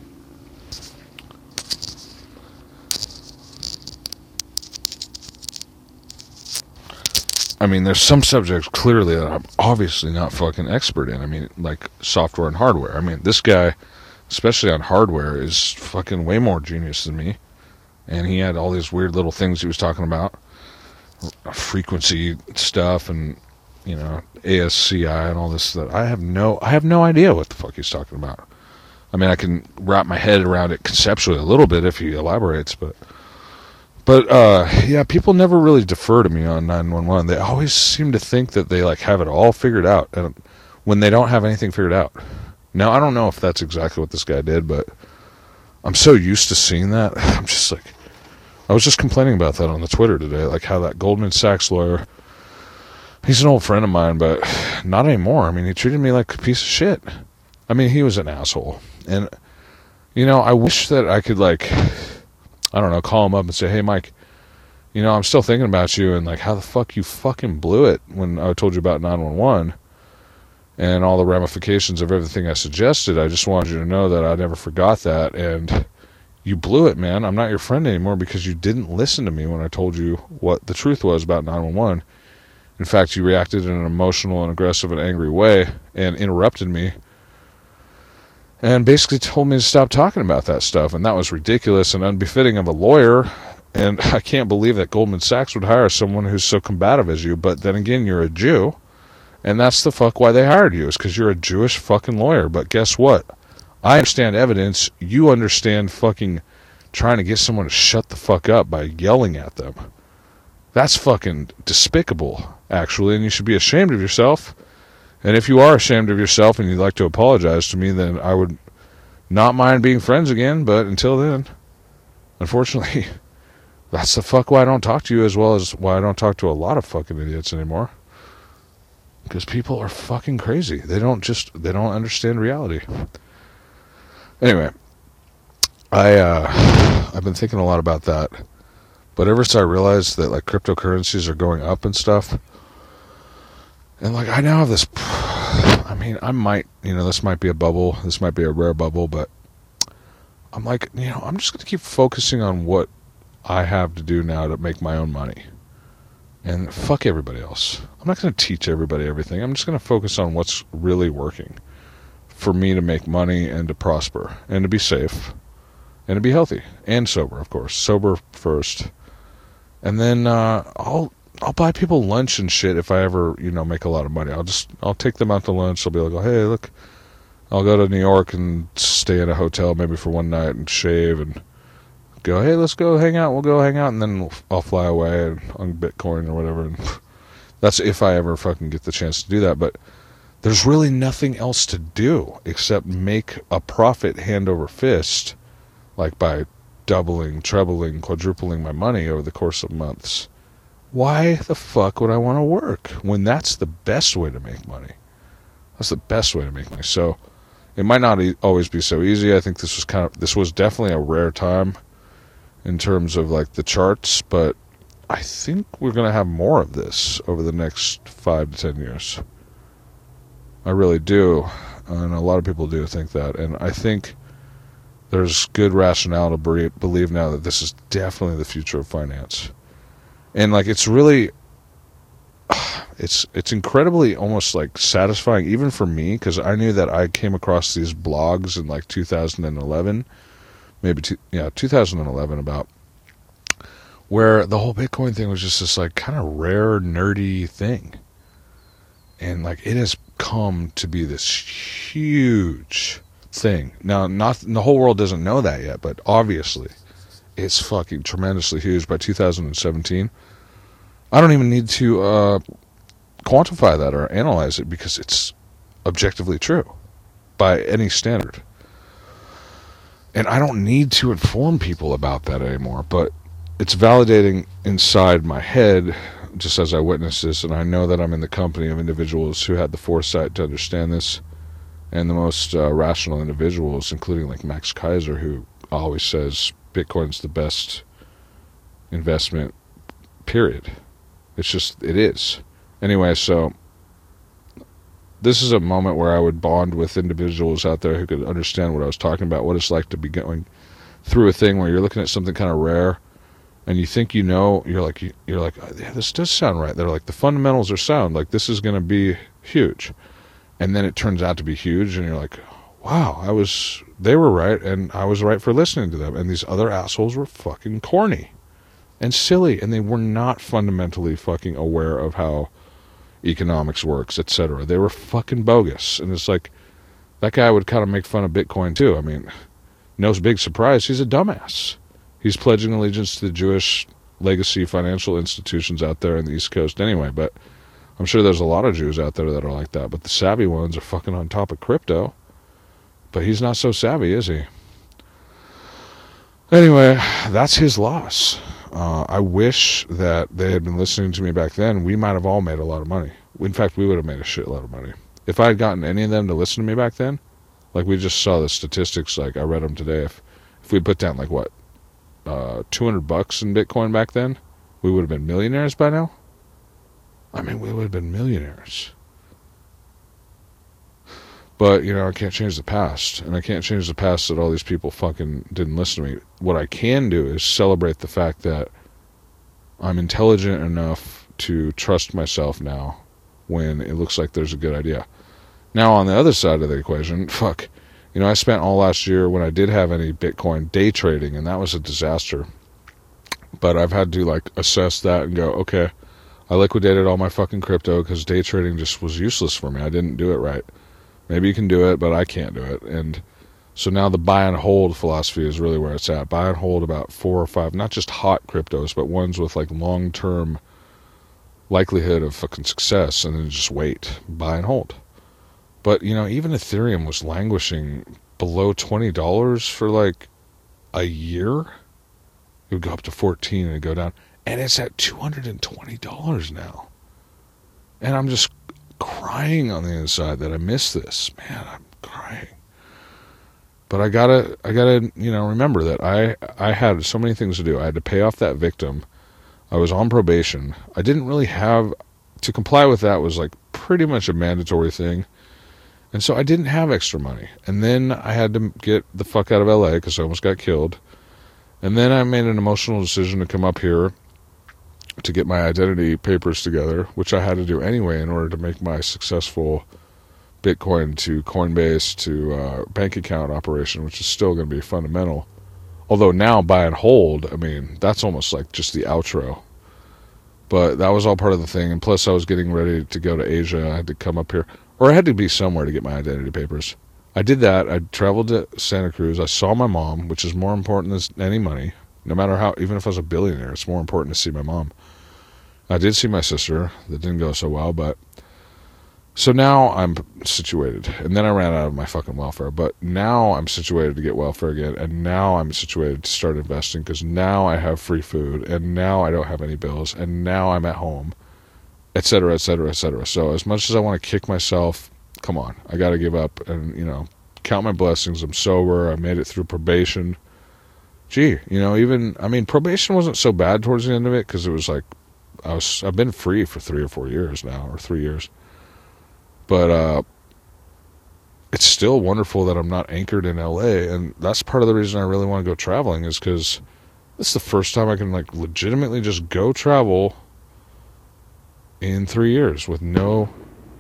I mean, there's some subjects clearly that I'm obviously not fucking expert in. I mean, like software and hardware. I mean, this guy, especially on hardware, is fucking way more genius than me. And he had all these weird little things he was talking about. Frequency stuff and, you know, A S C I and all this that I have no I have no idea what the fuck he's talking about. I mean, I can wrap my head around it conceptually a little bit if he elaborates, but but uh yeah, people never really defer to me on nine one one. They always seem to think that they like have it all figured out, and when they don't have anything figured out. Now, I don't know if that's exactly what this guy did, but I'm so used to seeing that. I'm just like, I was just complaining about that on the Twitter today, like how that Goldman Sachs lawyer, he's an old friend of mine, but not anymore. I mean, he treated me like a piece of shit. I mean, he was an asshole. And, you know, I wish that I could, like, I don't know, call him up and say, hey, Mike, you know, I'm still thinking about you, and, like, how the fuck you fucking blew it when I told you about nine one one and all the ramifications of everything I suggested. I just wanted you to know that I never forgot that, and you blew it, man. I'm not your friend anymore because you didn't listen to me when I told you what the truth was about nine one one. In fact, you reacted in an emotional and aggressive and angry way and interrupted me and basically told me to stop talking about that stuff. And that was ridiculous and unbefitting of a lawyer. And I can't believe that Goldman Sachs would hire someone who's so combative as you. But then again, you're a Jew. And that's the fuck why they hired you, is because you're a Jewish fucking lawyer. But guess what? I understand evidence. You understand fucking trying to get someone to shut the fuck up by yelling at them. That's fucking despicable, actually, and you should be ashamed of yourself. And if you are ashamed of yourself and you'd like to apologize to me, then I would not mind being friends again. But until then, unfortunately, that's the fuck why I don't talk to you, as well as why I don't talk to a lot of fucking idiots anymore. Because people are fucking crazy. They don't just, they don't understand reality. Anyway, I, uh, I've been thinking a lot about that. But ever since I realized that, like, cryptocurrencies are going up and stuff, and, like, I now have this, I mean, I might, you know, this might be a bubble, this might be a rare bubble, but I'm like, you know, I'm just going to keep focusing on what I have to do now to make my own money. And fuck everybody else. I'm not going to teach everybody everything. I'm just going to focus on what's really working for me to make money and to prosper and to be safe and to be healthy and sober, of course. Sober first. And then uh, I'll I'll buy people lunch and shit if I ever, you know, make a lot of money. I'll just, I'll take them out to lunch. I'll be like, oh, hey, look, I'll go to New York and stay in a hotel maybe for one night and shave and go, hey, let's go hang out. We'll go hang out, and then I'll fly away and, on Bitcoin or whatever. And that's if I ever fucking get the chance to do that. But there's really nothing else to do except make a profit hand over fist, like by doubling, trebling, quadrupling my money over the course of months. Why the fuck would I want to work when that's the best way to make money? That's the best way to make money. So it might not e- always be so easy. I think this was kind of, this was definitely a rare time in terms of like the charts, but I think we're going to have more of this over the next five to ten years. I really do. And a lot of people do think that. And I think there's good rationale to be- believe now that this is definitely the future of finance. And like, it's really, it's it's incredibly almost like satisfying, even for me, because I knew that I came across these blogs in like two thousand eleven, maybe two, yeah, two thousand eleven, about where the whole Bitcoin thing was just this like kind of rare, nerdy thing. And like, it has come to be this huge thing. Now, not the whole world doesn't know that yet, but obviously it's fucking tremendously huge by two thousand seventeen. I don't even need to uh, quantify that or analyze it because it's objectively true by any standard. And I don't need to inform people about that anymore, but it's validating inside my head just as I witness this, and I know that I'm in the company of individuals who had the foresight to understand this, and the most uh, rational individuals, including like Max Kaiser, who always says Bitcoin's the best investment, period. It's just, it is. Anyway, so this is a moment where I would bond with individuals out there who could understand what I was talking about, what it's like to be going through a thing where you're looking at something kind of rare, and you think you know, you're like, you're like, yeah, this does sound right. They're like, the fundamentals are sound, like this is going to be huge. And then it turns out to be huge, and you're like, wow, I was, they were right, and I was right for listening to them. And these other assholes were fucking corny and silly, and they were not fundamentally fucking aware of how economics works, et cetera. They were fucking bogus. And it's like, that guy would kind of make fun of Bitcoin too. I mean, no big surprise, he's a dumbass. He's pledging allegiance to the Jewish legacy financial institutions out there in the East Coast anyway, but I'm sure there's a lot of Jews out there that are like that, but the savvy ones are fucking on top of crypto. But he's not so savvy, is he? Anyway, that's his loss. Uh, I wish that they had been listening to me back then. We might have all made a lot of money. In fact, we would have made a shitload of money. If I had gotten any of them to listen to me back then, like we just saw the statistics, like I read them today, if, if we put down like what, uh, two hundred bucks in Bitcoin back then, we would have been millionaires by now. I mean, we would have been millionaires. But, you know, I can't change the past. And I can't change the past that all these people fucking didn't listen to me. What I can do is celebrate the fact that I'm intelligent enough to trust myself now when it looks like there's a good idea. Now, on the other side of the equation, fuck. You know, I spent all last year, when I did have any Bitcoin, day trading, and that was a disaster. But I've had to, like, assess that and go, okay, I liquidated all my fucking crypto because day trading just was useless for me. I didn't do it right. Maybe you can do it, but I can't do it. And so now the buy and hold philosophy is really where it's at. Buy and hold about four or five, not just hot cryptos, but ones with like long-term likelihood of fucking success, and then just wait. Buy and hold. But, you know, even Ethereum was languishing below twenty dollars for like a year. It would go up to fourteen and it'd go down. And it's at two hundred twenty dollars now. And I'm just crying on the inside that I missed this. Man, I'm crying. But I gotta, I gotta, you know, remember that I, I had so many things to do. I had to pay off that victim. I was on probation. I didn't really have, to comply with that was like pretty much a mandatory thing. And so I didn't have extra money. And then I had to get the fuck out of L A because I almost got killed. And then I made an emotional decision to come up here to get my identity papers together, which I had to do anyway in order to make my successful Bitcoin to Coinbase to uh, bank account operation, which is still going to be fundamental. Although now buy and hold, I mean, that's almost like just the outro. But that was all part of the thing. And plus, I was getting ready to go to Asia. I had to come up here. Or I had to be somewhere to get my identity papers. I did that. I traveled to Santa Cruz. I saw my mom, which is more important than any money. No matter how, even if I was a billionaire, it's more important to see my mom. I did see my sister. That didn't go so well, but... So now I'm situated. And then I ran out of my fucking welfare. But now I'm situated to get welfare again. And now I'm situated to start investing. Because now I have free food. And now I don't have any bills. And now I'm at home. Etc, etc, et cetera. So as much as I want to kick myself, come on. I got to give up and, you know, count my blessings. I'm sober. I made it through probation. Gee, you know, even... I mean, probation wasn't so bad towards the end of it. Because it was like... I was, I've been free for three or four years now. Or three years. But uh, it's still wonderful that I'm not anchored in L A, and that's part of the reason I really want to go traveling is because this is the first time I can like legitimately just go travel in three years with no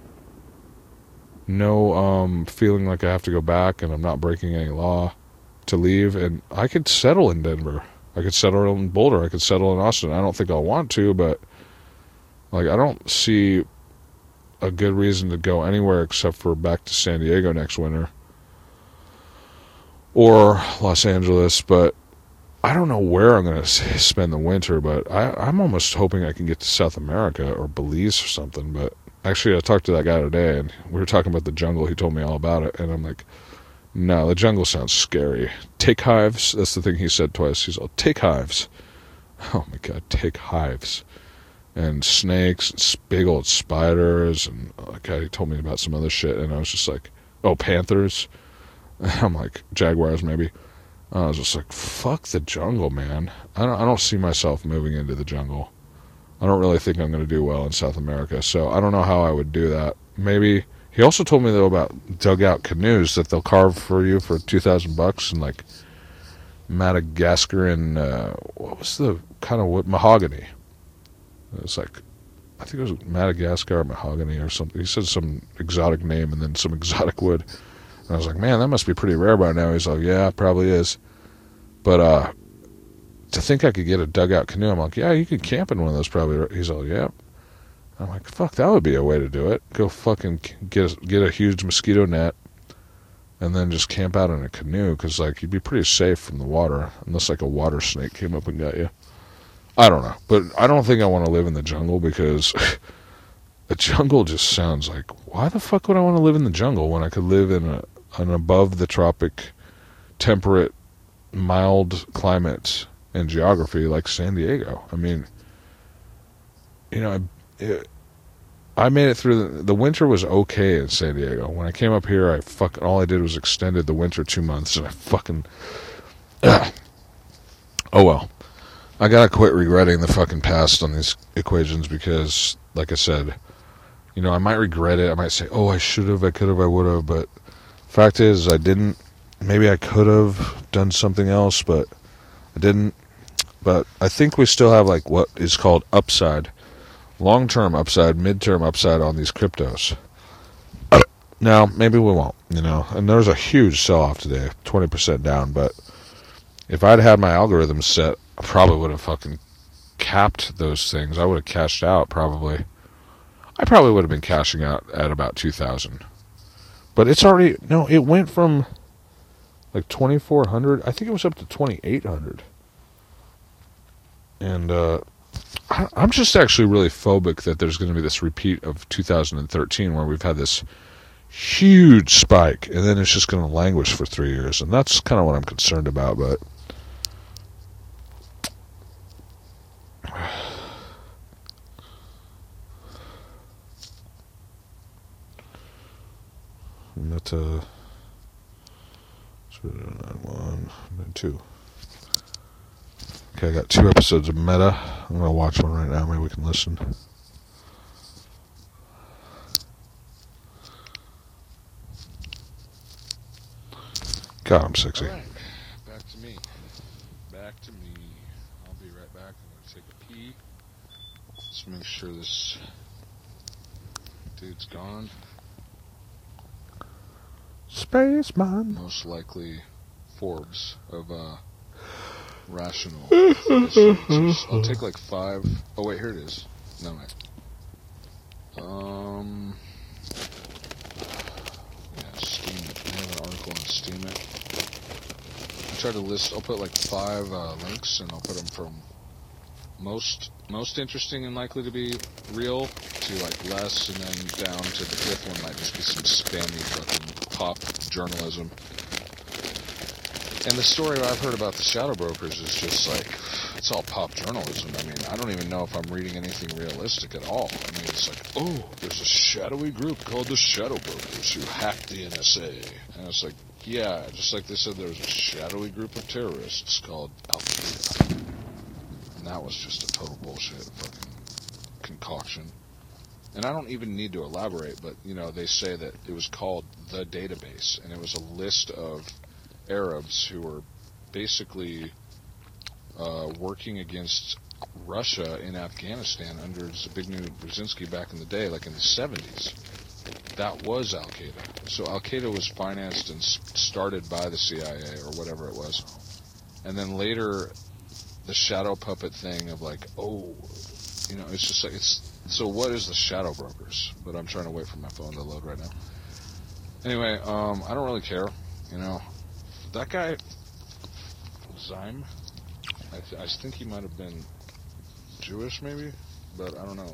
no um, feeling like I have to go back and I'm not breaking any law to leave. And I could settle in Denver. I could settle in Boulder. I could settle in Austin. I don't think I'll want to, but like I don't see a good reason to go anywhere except for back to San Diego next winter or Los Angeles. But I don't know where I'm going to spend the winter, but I, I'm almost hoping I can get to South America or Belize or something. But actually I talked to that guy today and we were talking about the jungle. He told me all about it and I'm like, no, the jungle sounds scary. Take hives. That's the thing he said twice. He's all, take hives. Oh my God, take hives. And snakes, and big old spiders, and like he told me about some other shit, and I was just like, oh, panthers. And I'm like, jaguars maybe. I was just like, fuck the jungle, man. I don't, I don't see myself moving into the jungle. I don't really think I'm going to do well in South America, so I don't know how I would do that. Maybe he also told me though about dugout canoes that they'll carve for you for two thousand bucks in like Madagascar and uh, what was the kind of wood? Mahogany. It was like, I think it was Madagascar or mahogany or something. He said some exotic name and then some exotic wood. And I was like, man, that must be pretty rare by now. He's like, yeah, it probably is. But uh, to think I could get a dugout canoe, I'm like, yeah, you could camp in one of those probably. He's like, yeah. I'm like, fuck, that would be a way to do it. Go fucking get a, get a huge mosquito net and then just camp out in a canoe because, like, you'd be pretty safe from the water unless, like, a water snake came up and got you. I don't know, but I don't think I want to live in the jungle because the jungle just sounds like, why the fuck would I want to live in the jungle when I could live in a, an above the tropic, temperate, mild climate and geography like San Diego? I mean, you know, it, I made it through, the, the winter was okay in San Diego. When I came up here, I fucking, all I did was extended the winter two months and I fucking, uh, oh well. I gotta quit regretting the fucking past on these equations because, like I said, you know, I might regret it. I might say, oh, I should have, I could have, I would have, but fact is, I didn't. Maybe I could have done something else, but I didn't. But I think we still have, like, what is called upside. Long-term upside, mid-term upside on these cryptos. Now, maybe we won't, you know. And there's a huge sell-off today, twenty percent down, but if I'd had my algorithm set, I probably would have fucking capped those things. I would have cashed out probably. I probably would have been cashing out at about two thousand. But it's already, no, it went from like twenty-four hundred. I think it was up to twenty-eight hundred. And uh, I, I'm just actually really phobic that there's going to be this repeat of two thousand thirteen where we've had this huge spike and then it's just going to languish for three years. And that's kind of what I'm concerned about, but Meta nine one nine two. Okay, I got two episodes of Meta. I'm gonna watch one right now. Maybe we can listen. God, I'm sexy. All right, back to me. Back to me. I'll be right back. I'm gonna take a pee. Just make sure this dude's gone. Spaceman. Most likely Forbes of uh, Rational. I'll take like five. Oh wait, here it is. No, wait. Um, yeah, Steemit. I have an article on Steemit. I try to list, I'll put like five uh, links, and I'll put them from most most interesting and likely to be real to like less, and then down to the fifth one might just be some spammy fucking pop journalism. And the story I've heard about the shadow brokers is just like, it's all pop journalism. I mean, I don't even know if I'm reading anything realistic at all. I mean, it's like, oh, there's a shadowy group called the Shadow Brokers who hacked the N S A. And it's like, yeah, just like they said there was a shadowy group of terrorists called Al-Qaeda. And that was just a total bullshit fucking concoction. And I don't even need to elaborate, but, you know, they say that it was called The Database, and it was a list of Arabs who were basically uh, working against Russia in Afghanistan under Zbigniew Brzezinski back in the day, like in the seventies. That was Al-Qaeda. So Al-Qaeda was financed and started by the C I A or whatever it was. And then later, the shadow puppet thing of like, oh, you know, it's just like, it's, so what is the shadow brokers? But I'm trying to wait for my phone to load right now. Anyway, um, I don't really care, you know. That guy, Zyme, I, th- I think he might have been Jewish maybe, but I don't know.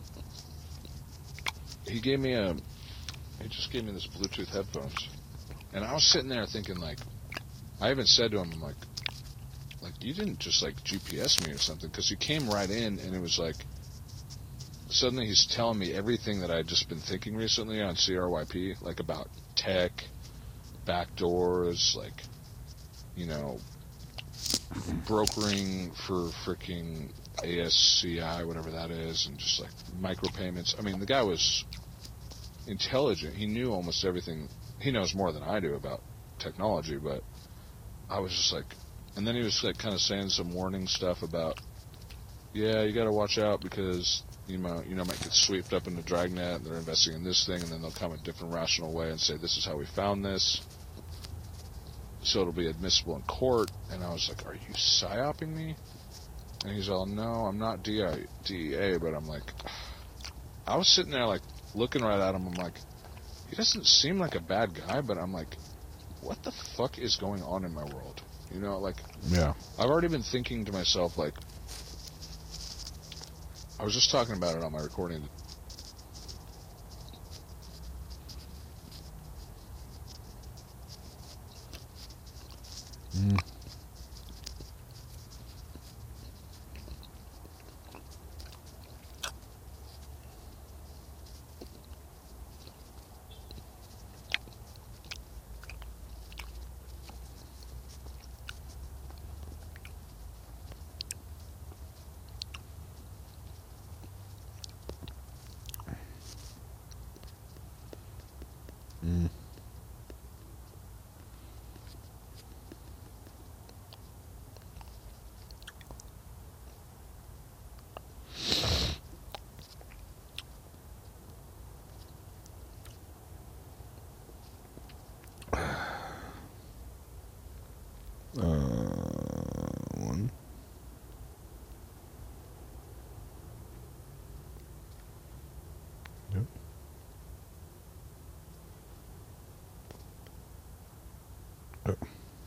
He gave me a, he just gave me this Bluetooth headphones. And I was sitting there thinking like, I even said to him, I'm like, like, you didn't just like G P S me or something, because he came right in and it was like, suddenly he's telling me everything that I'd just been thinking recently on C R Y P, like about tech, backdoors, like, you know, brokering for freaking A S C I, whatever that is, and just like micropayments. I mean, the guy was intelligent. He knew almost everything. He knows more than I do about technology, but I was just like, and then he was like kind of saying some warning stuff about, yeah, you got to watch out because you know, you know, might get swept up into Dragnet. And they're investing in this thing, and then they'll come a different rational way and say, this is how we found this. So it'll be admissible in court. And I was like, are you psyoping me? And he's all, no, I'm not D E A, but I'm like, I was sitting there like looking right at him. I'm like, he doesn't seem like a bad guy, but I'm like, what the fuck is going on in my world? You know, like, Yeah. I've already been thinking to myself, like, I was just talking about it on my recording. Mm. Mm. Uh, one. Yep. Yep.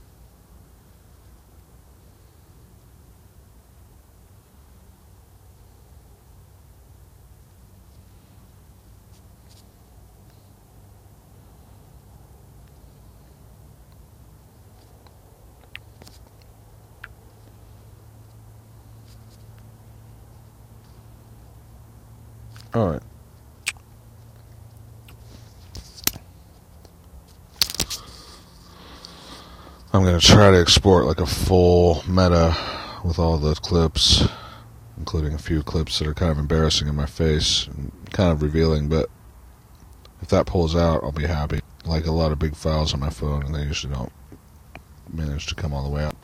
All right. I'm going to try to export like a full meta with all the clips, including a few clips that are kind of embarrassing in my face and kind of revealing, but if that pulls out, I'll be happy. Like a lot of big files on my phone, and they usually don't manage to come all the way out.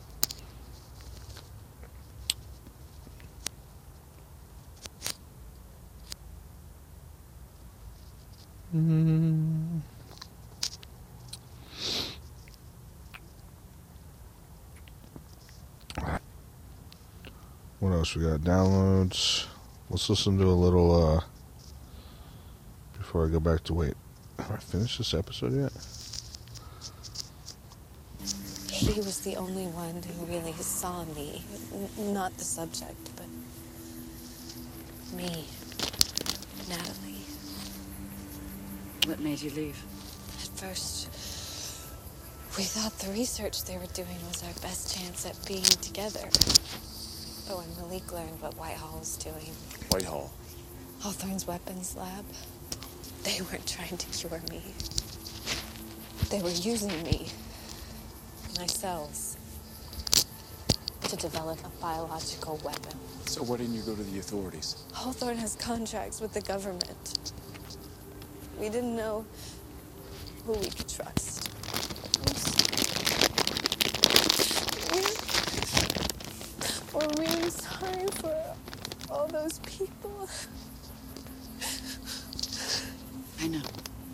Mm. What else we got? Downloads. Let's listen to a little, uh, before I go back to wait. Have I finished this episode yet? She was the only one who really saw me. N- not the subject, but me. Natalie. What made you leave? At first, we thought the research they were doing was our best chance at being together. But when Malik learned what Whitehall was doing... Whitehall? Hawthorne's weapons lab. They weren't trying to cure me. They were using me, my cells, to develop a biological weapon. So why didn't you go to the authorities? Hawthorne has contracts with the government. We didn't know who we could trust. I'm sorry. We're, we're really sorry for all those people. I know.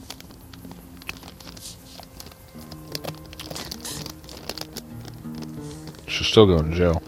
She's still going to jail.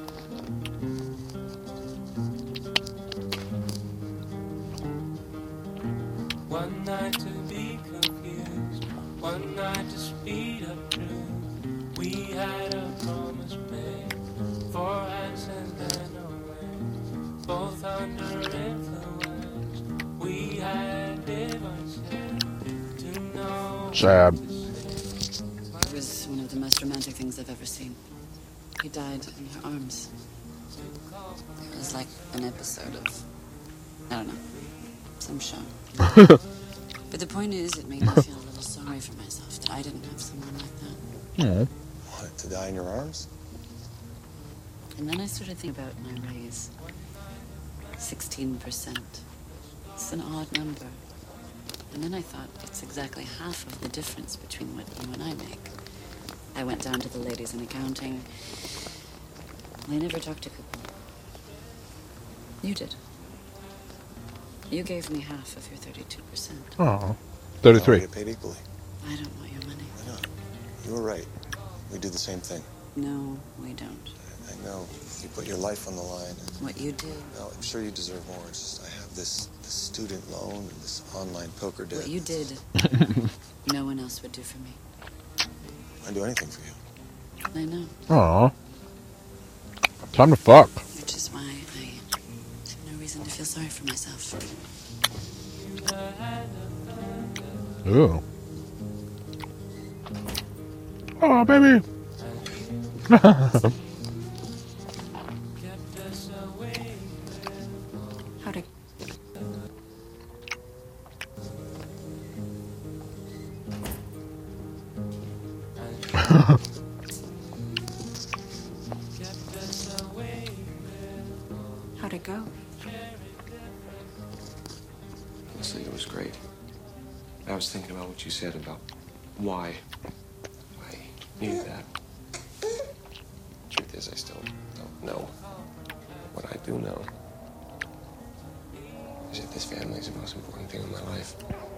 One night to be confused, one night to speed up truth. We had a promise made, four hands and then away. Both under influence, we had devices to know. Sad. It was one of the most romantic things I've ever seen. He died in her arms. It was like an episode of, I don't know, some show. But the point is, it made me feel a little sorry for myself that I didn't have someone like that. Aww. What, to die in your arms? And then I started thinking about my raise. sixteen percent. It's an odd number. And then I thought, it's exactly half of the difference between what you and I make. I went down to the ladies in accounting. They never talked to Cooper. You did. You gave me half of your thirty-two percent. Aww. thirty-three. We get paid equally. I don't want your money. I know. You were right. We do the same thing. No, we don't. I know. You put your life on the line. And, What you did, no, I'm sure you deserve more. It's just I have this, this student loan and this online poker debt. what you did, no one else would do for me. I'd do anything for you. I know. Aww. Time to fuck. Which is why I have no reason to feel sorry for myself. Ooh. Oh, baby. How'd it... How'd it go? Honestly, it was great. I was thinking about what you said about why I needed that. Truth is, I still don't know. What I do know is that this family is the most important thing in my life.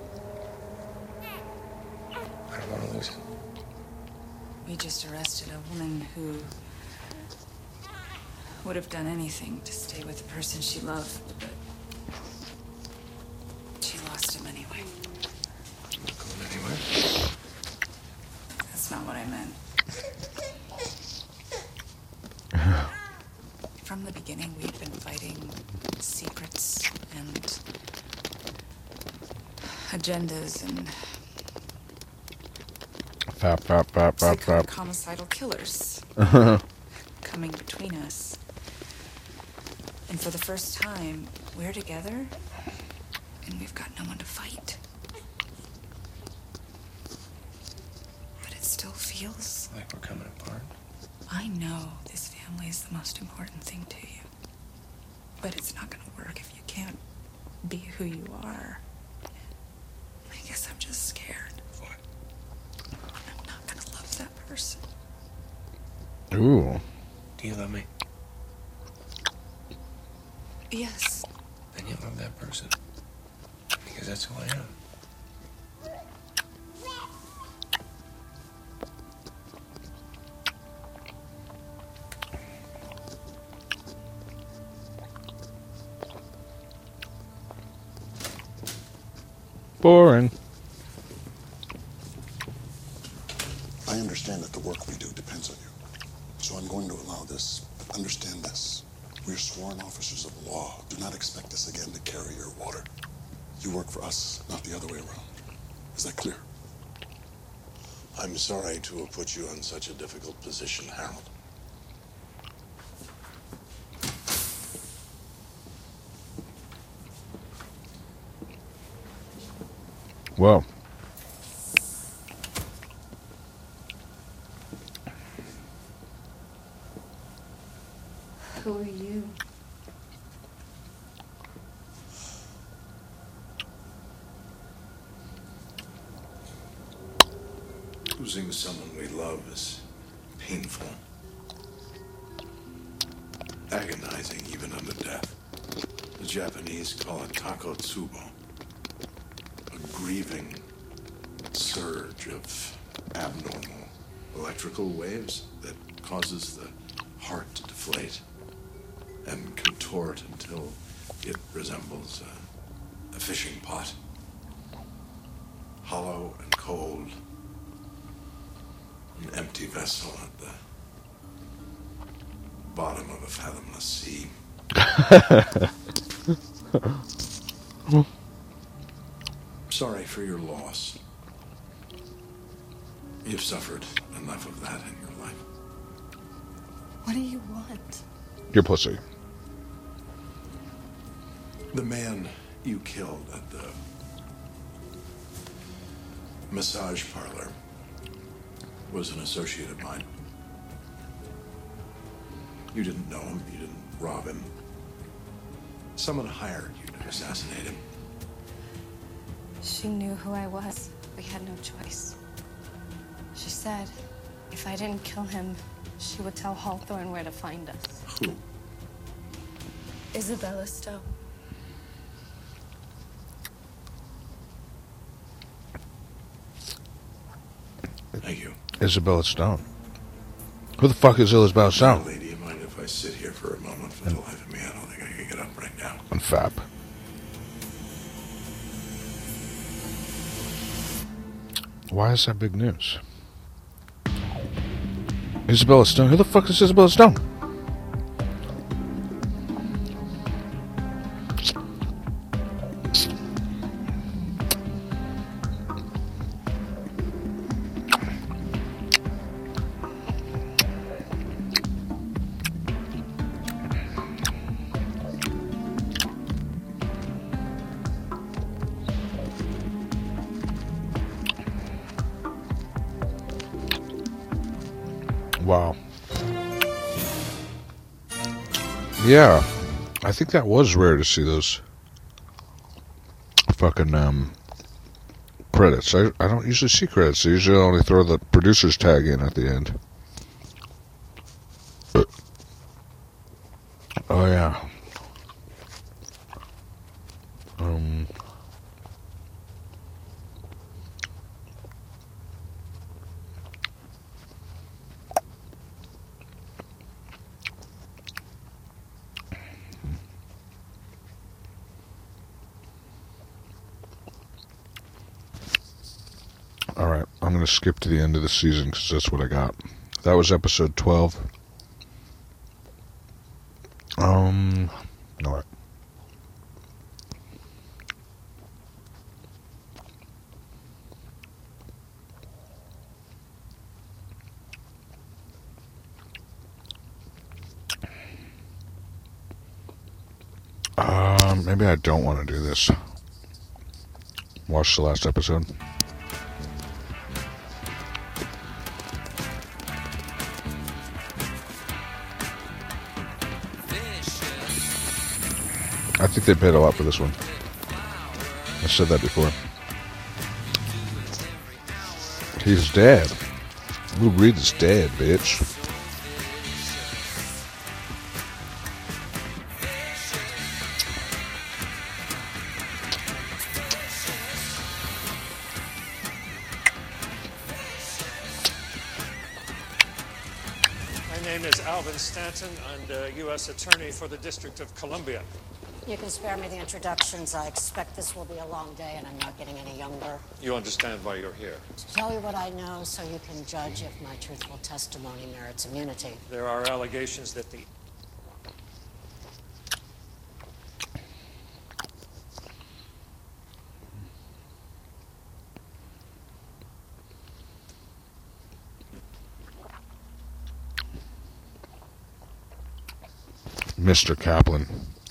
I don't want to lose it. We just arrested a woman who would have done anything to stay with the person she loved, but she lost him anyway. I'm not going anywhere. That's not what I meant. From the beginning, we'd been fighting secrets and agendas and Fap, fap, fap, fap, psychotic fap. homicidal killers coming between us. And for the first time, we're together, and we've got no one to fight. But it still feels... Like we're coming apart. I know this family is the most important thing to you. But it's not gonna work if you can't be who you are. I guess I'm just scared. What? I'm not gonna love that person. Ooh. Do you love me? Yes. Then you love that person. Because that's who I am. Boring. I understand that the work we do depends on you. So I'm going to allow this, but understand this. We are sworn officers of law. Do not expect us again to carry your water. You work for us, not the other way around. Is that clear? I'm sorry to have put you in such a difficult position, Harold. Well. Who are you? Losing someone we love is painful, agonizing even unto death. The Japanese call it takotsubo, a grieving surge of abnormal electrical waves that causes the heart to deflate and contort until it resembles a, a fishing pot, hollow and cold. An empty vessel at the bottom of a fathomless sea. Sorry for your loss. You've suffered enough of that in your life. What do you want? Your pussy. The man you killed at the massage parlor was an associate of mine. You didn't know him, you didn't rob him. Someone hired you to assassinate him. She knew who I was. We had no choice. She said if I didn't kill him, she would tell Hawthorne where to find us. Who? Isabella Stowe. Thank you. Isabella Stone. Who the fuck is Isabella Stone? Lady, you mind if I sit here for a moment? For the life of me, I don't think I can get up right now. And Fab. Why is that big news? Isabella Stone? Who the fuck is Isabella Stone? Wow. Yeah. I think that was rare to see those fucking um, credits. I, I don't usually see credits. I usually only throw the producer's tag in at the end. Oh, yeah. Um... Alright, I'm going to skip to the end of the season because that's what I got. That was episode twelve. Um, alright. Um, maybe I don't want to do this. Watch the last episode. I think they paid a lot for this one. I said that before. He's dead. Lou Reed is dead, bitch. My name is Alvin Stanton. I'm the U S Attorney for the District of Columbia. You can spare me the introductions. I expect this will be a long day, and I'm not getting any younger. You understand why you're here? To tell you what I know so you can judge if my truthful testimony merits immunity. There are allegations that the... Mister Kaplan.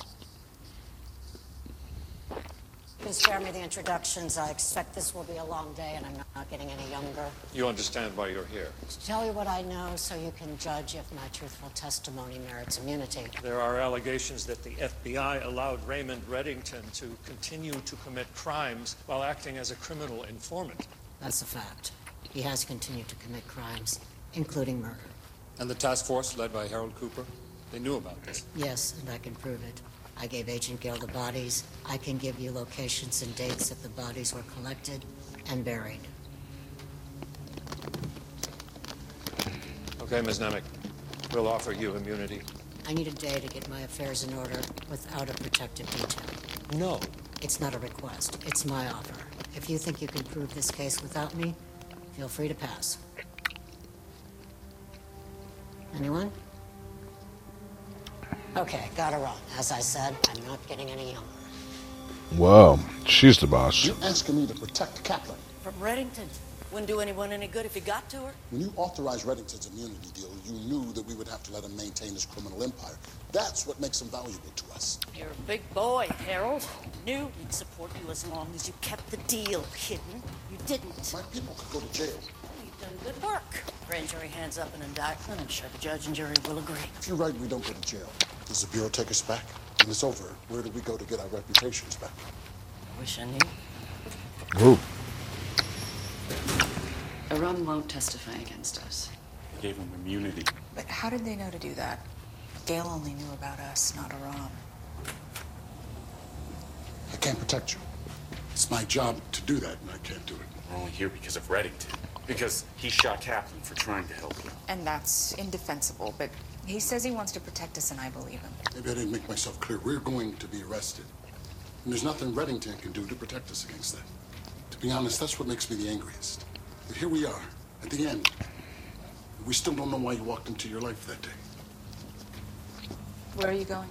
You can spare me the introductions. I expect this will be a long day, and I'm not getting any younger. You understand why you're here? To tell you what I know so you can judge if my truthful testimony merits immunity. There are allegations that the F B I allowed Raymond Reddington to continue to commit crimes while acting as a criminal informant. That's a fact. He has continued to commit crimes, including murder. And the task force, led by Harold Cooper, they knew about this? Yes, and I can prove it. I gave Agent Gill the bodies. I can give you locations and dates that the bodies were collected and buried. Okay, Miz Nemec. We'll offer you immunity. I need a day to get my affairs in order without a protective detail. No. It's not a request. It's my offer. If you think you can prove this case without me, feel free to pass. Anyone? Okay, got her wrong. As I said, I'm not getting any younger. Whoa, she's the boss. You're asking me to protect Kaplan. From Reddington. Wouldn't do anyone any good if he got to her. When you authorized Reddington's immunity deal, you knew that we would have to let him maintain his criminal empire. That's what makes him valuable to us. You're a big boy, Harold. Knew we'd support you as long as you kept the deal hidden. You didn't. My people could go to jail. You've done good work. Grand jury hands up an indictment. I'm sure the judge and jury will agree. If you're right, we don't go to jail. Does the Bureau take us back? When it's over, where do we go to get our reputations back? I wish I knew. Ooh. Aram won't testify against us. They gave him immunity. But how did they know to do that? Gale only knew about us, not Aram. I can't protect you. It's my job to do that, and I can't do it. We're only here because of Reddington. Because he shot Kaplan for trying to help you. And that's indefensible, but he says he wants to protect us, and I believe him. Maybe I didn't make myself clear. We're going to be arrested. And there's nothing Reddington can do to protect us against that. To be honest, that's what makes me the angriest. But here we are, at the end. We still don't know why you walked into your life that day. Where are you going?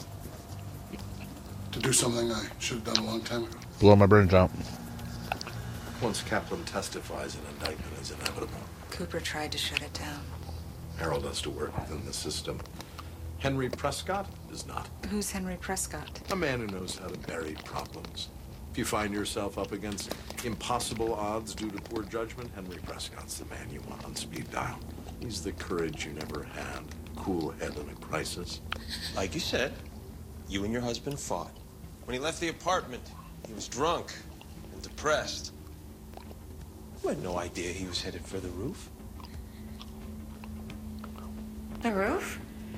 To do something I should have done a long time ago. Blow my brains out. Once Kaplan testifies, an indictment is inevitable. Cooper tried to shut it down. Harold has to work within the system. Henry Prescott is not. Who's Henry Prescott? A man who knows how to bury problems. If you find yourself up against impossible odds due to poor judgment, Henry Prescott's the man you want on speed dial. He's the courage you never had, cool head in a crisis. Like you said, you and your husband fought. When he left the apartment, he was drunk and depressed. You had no idea he was headed for the roof. The roof?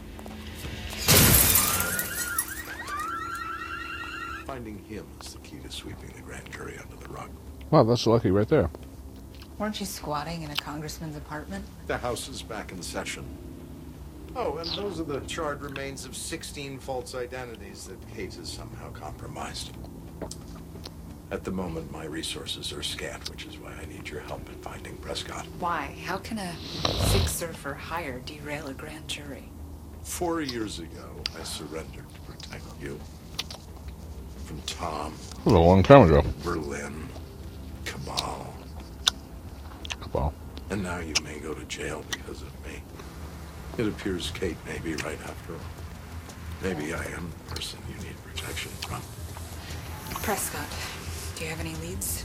Finding him is the key to sweeping the grand jury under the rug. Wow, that's lucky right there. Weren't you squatting in a congressman's apartment? The House is back in session. Oh, and those are the charred remains of sixteen false identities that Kate has somehow compromised. At the moment, my resources are scant, which is why I need your help in finding Prescott. Why? How can a fixer for hire derail a grand jury? Four years ago, I surrendered to protect you. From Tom. That was a long time ago. Berlin. Cabal. Cabal. And now you may go to jail because of me. It appears Kate may be right after all. Maybe I am the person you need protection from. Prescott, do you have any leads?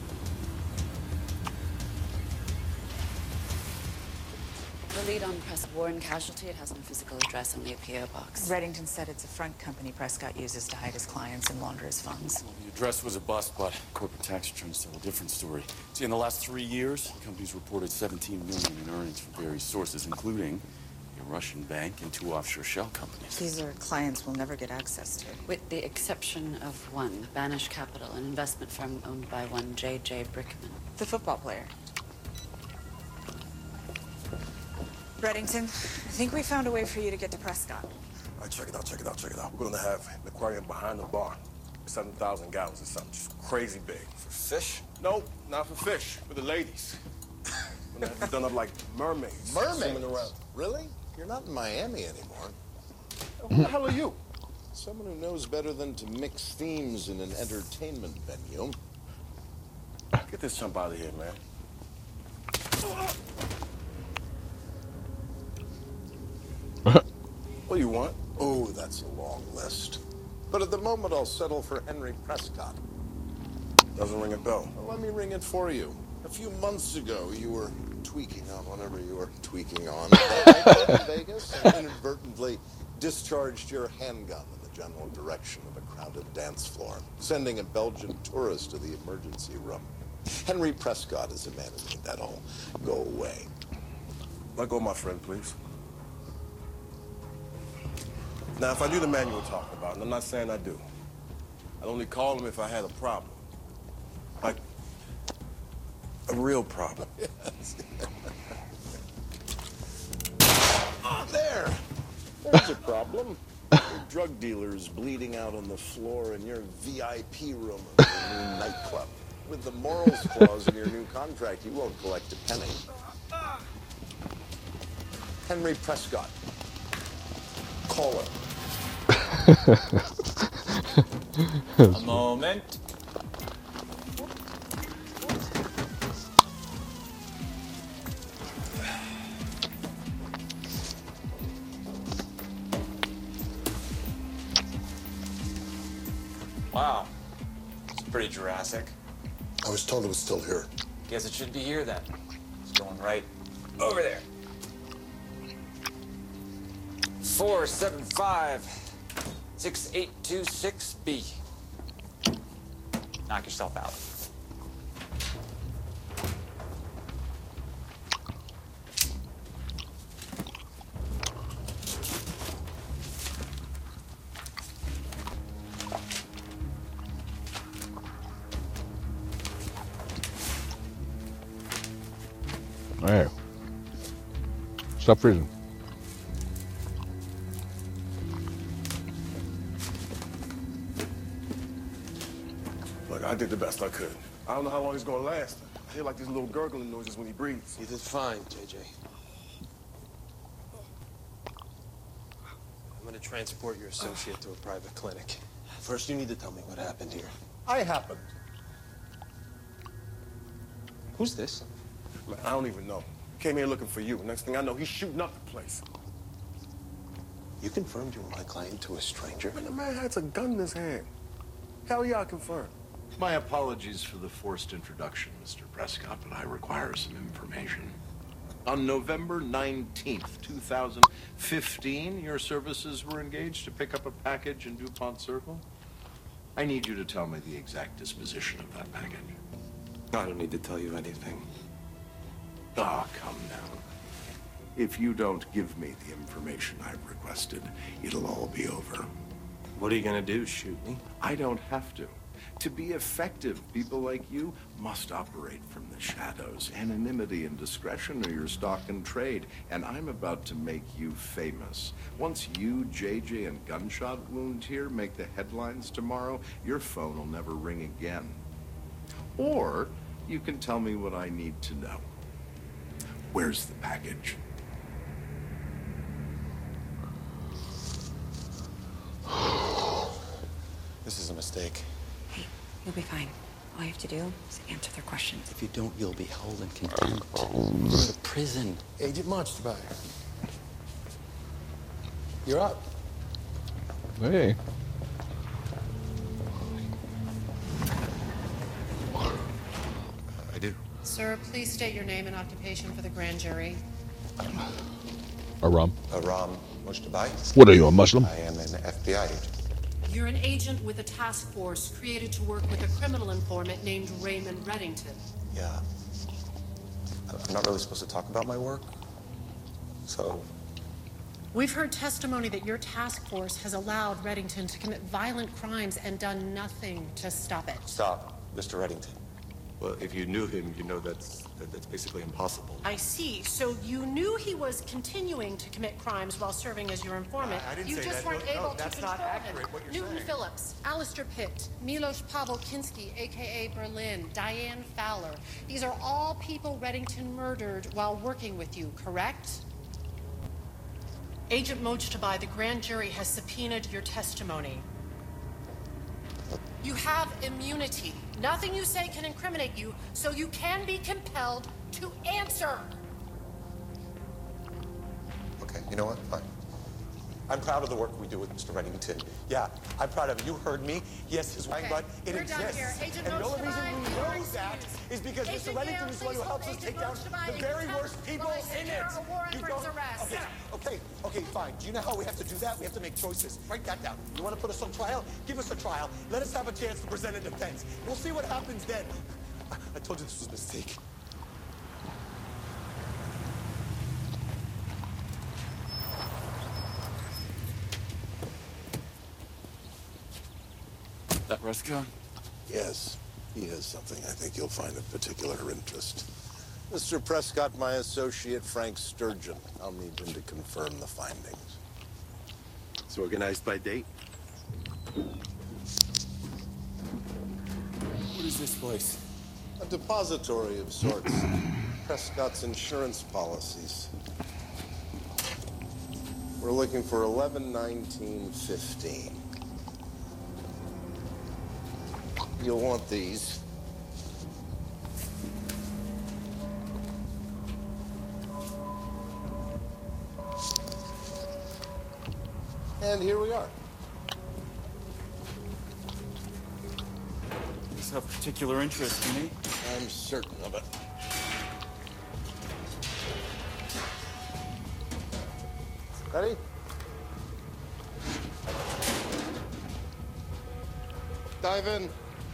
The lead on Prescott Warren Casualty, it has no physical address on the P O box. Reddington said it's a front company Prescott uses to hide his clients and launder his funds. Well, the address was a bust, but corporate tax returns tell a different story. See, in the last three years, the company's reported seventeen million dollars in earnings from various sources, including a Russian bank and two offshore shell companies. These are clients we'll never get access to. With the exception of one, Banish Capital, an investment firm owned by one J J Brickman. The football player. Reddington, I think we found a way for you to get to Prescott. right, check it out, check it out, check it out. We're gonna have an aquarium behind the bar. seven thousand gallons or something, just crazy big. For fish? Nope, not for fish, for the ladies. We're gonna have it done up like mermaids. Mermaids? Swimming around. Really? You're not in Miami anymore. Who the hell are you? Someone who knows better than to mix themes in an entertainment venue. Get this chump out of here, man. What do you want? Oh, that's a long list. But at the moment, I'll settle for Henry Prescott. Doesn't ring a bell. Well, let me ring it for you. A few months ago, you were tweaking on whatever you were tweaking on at that nightclub in Vegas and inadvertently discharged your handgun in the general direction of a crowded dance floor, sending a Belgian tourist to the emergency room. Henry Prescott is a man who made that all go away. Let go, my friend, please. Now, if I do the man you were talking about, and I'm not saying I do, I'd only call him if I had a problem. Like, a real problem. Yes. Oh, there! There's a problem. Your drug dealers bleeding out on the floor in your V I P room of your new nightclub. With the morals clause in your new contract, you won't collect a penny. Henry Prescott. Call him. A moment. Wow. It's pretty Jurassic. I was told it was still here. Guess it should be here then. It's going right over there. four seven five, six eight two six B. Knock yourself out. There. Stop freezing. Look, I did the best I could. I don't know how long it's gonna last. I hear like these little gurgling noises when he breathes. You did fine, J J. I'm gonna transport your associate to a private clinic. First, you need to tell me what happened here. I happened. Who's this? Man, I don't even know. Came here looking for you. Next thing I know, he's shooting up the place. You confirmed you were my client to a stranger? Man, the man has a gun in his hand. Hell yeah, I confirmed. My apologies for the forced introduction, Mister Prescott, but I require some information. On November nineteenth, two thousand fifteen, your services were engaged to pick up a package in DuPont Circle. I need you to tell me the exact disposition of that package. I don't need to tell you anything. Ah, come now. If you don't give me the information I've requested, it'll all be over. What are you gonna do, shoot me? I don't have to. To be effective, people like you must operate from the shadows. Anonymity and discretion are your stock and trade, and I'm about to make you famous. Once you, J J, and Gunshot Wound here make the headlines tomorrow, your phone will never ring again. Or you can tell me what I need to know. Where's the package? This is a mistake. Hey, you'll be fine. All you have to do is answer their questions. If you don't, you'll be held in contempt. Go to prison. Agent Monsterbuyer. You're up. Hey. I do. Sir, please state your name and occupation for the grand jury. Aram. Aram Mushtabai. What are you, a Muslim? I am an F B I agent. You're an agent with a task force created to work with a criminal informant named Raymond Reddington. Yeah. I'm not really supposed to talk about my work. So, We've heard testimony that your task force has allowed Reddington to commit violent crimes and done nothing to stop it. stop, Mister Reddington. Well, if you knew him, you know that's that, that's basically impossible. I see. So you knew he was continuing to commit crimes while serving as your informant. I- I didn't you say just that. weren't No, no, able that's to not control accurate, him. what you're Newton saying. Phillips, Alistair Pitt, Milos Pavel Kinski, aka Berlin, Diane Fowler. These are all people Reddington murdered while working with you, correct? Agent Mojtabai, the grand jury has subpoenaed your testimony. You have immunity. Nothing you say can incriminate you, so you can be compelled to answer. Okay, you know what? Fine. I'm proud of the work we do with Mister Reddington. Yeah, I'm proud of it. You heard me. Yes, his wang Okay, butt, it we're exists. done here. Agent and the only reason Mojtabai, we you are know that excused. is because Mister Agent Reddington Gale, is the one who please helps us hold take Agent down Mojtabai the in very contempt worst people while I in secure it. a warrant You for don't- his arrest. Okay, okay, okay, fine. Do you know how we have to do that? We have to make choices. Write that down. You want to put us on trial? Give us a trial. Let us have a chance to present a defense. We'll see what happens then. I, I told you this was a mistake. That Rescon? Yes, he has something I think you'll find of particular interest. Mister Prescott, my associate, Frank Sturgeon. I'll need him to confirm the findings. It's organized by date. What is this place? A depository of sorts. Prescott's insurance policies. We're looking for eleven nineteen fifteen. You'll want these. And here we are. This is of particular interest to me. I'm certain of it. Ready? Dive in.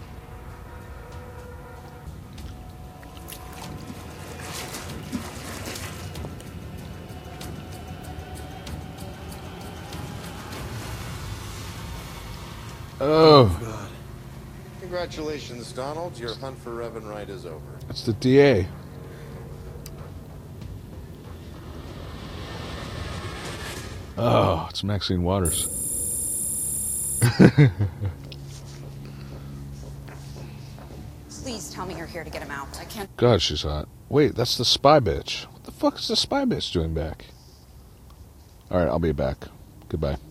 Oh. God. Congratulations, Donald. Your hunt for Revan Wright is over. That's the D A. Oh, it's Maxine Waters. Please tell me you're here to get him out. I can't. God, she's hot. Wait, that's the spy bitch. What the fuck is the spy bitch doing back? Alright, I'll be back. Goodbye.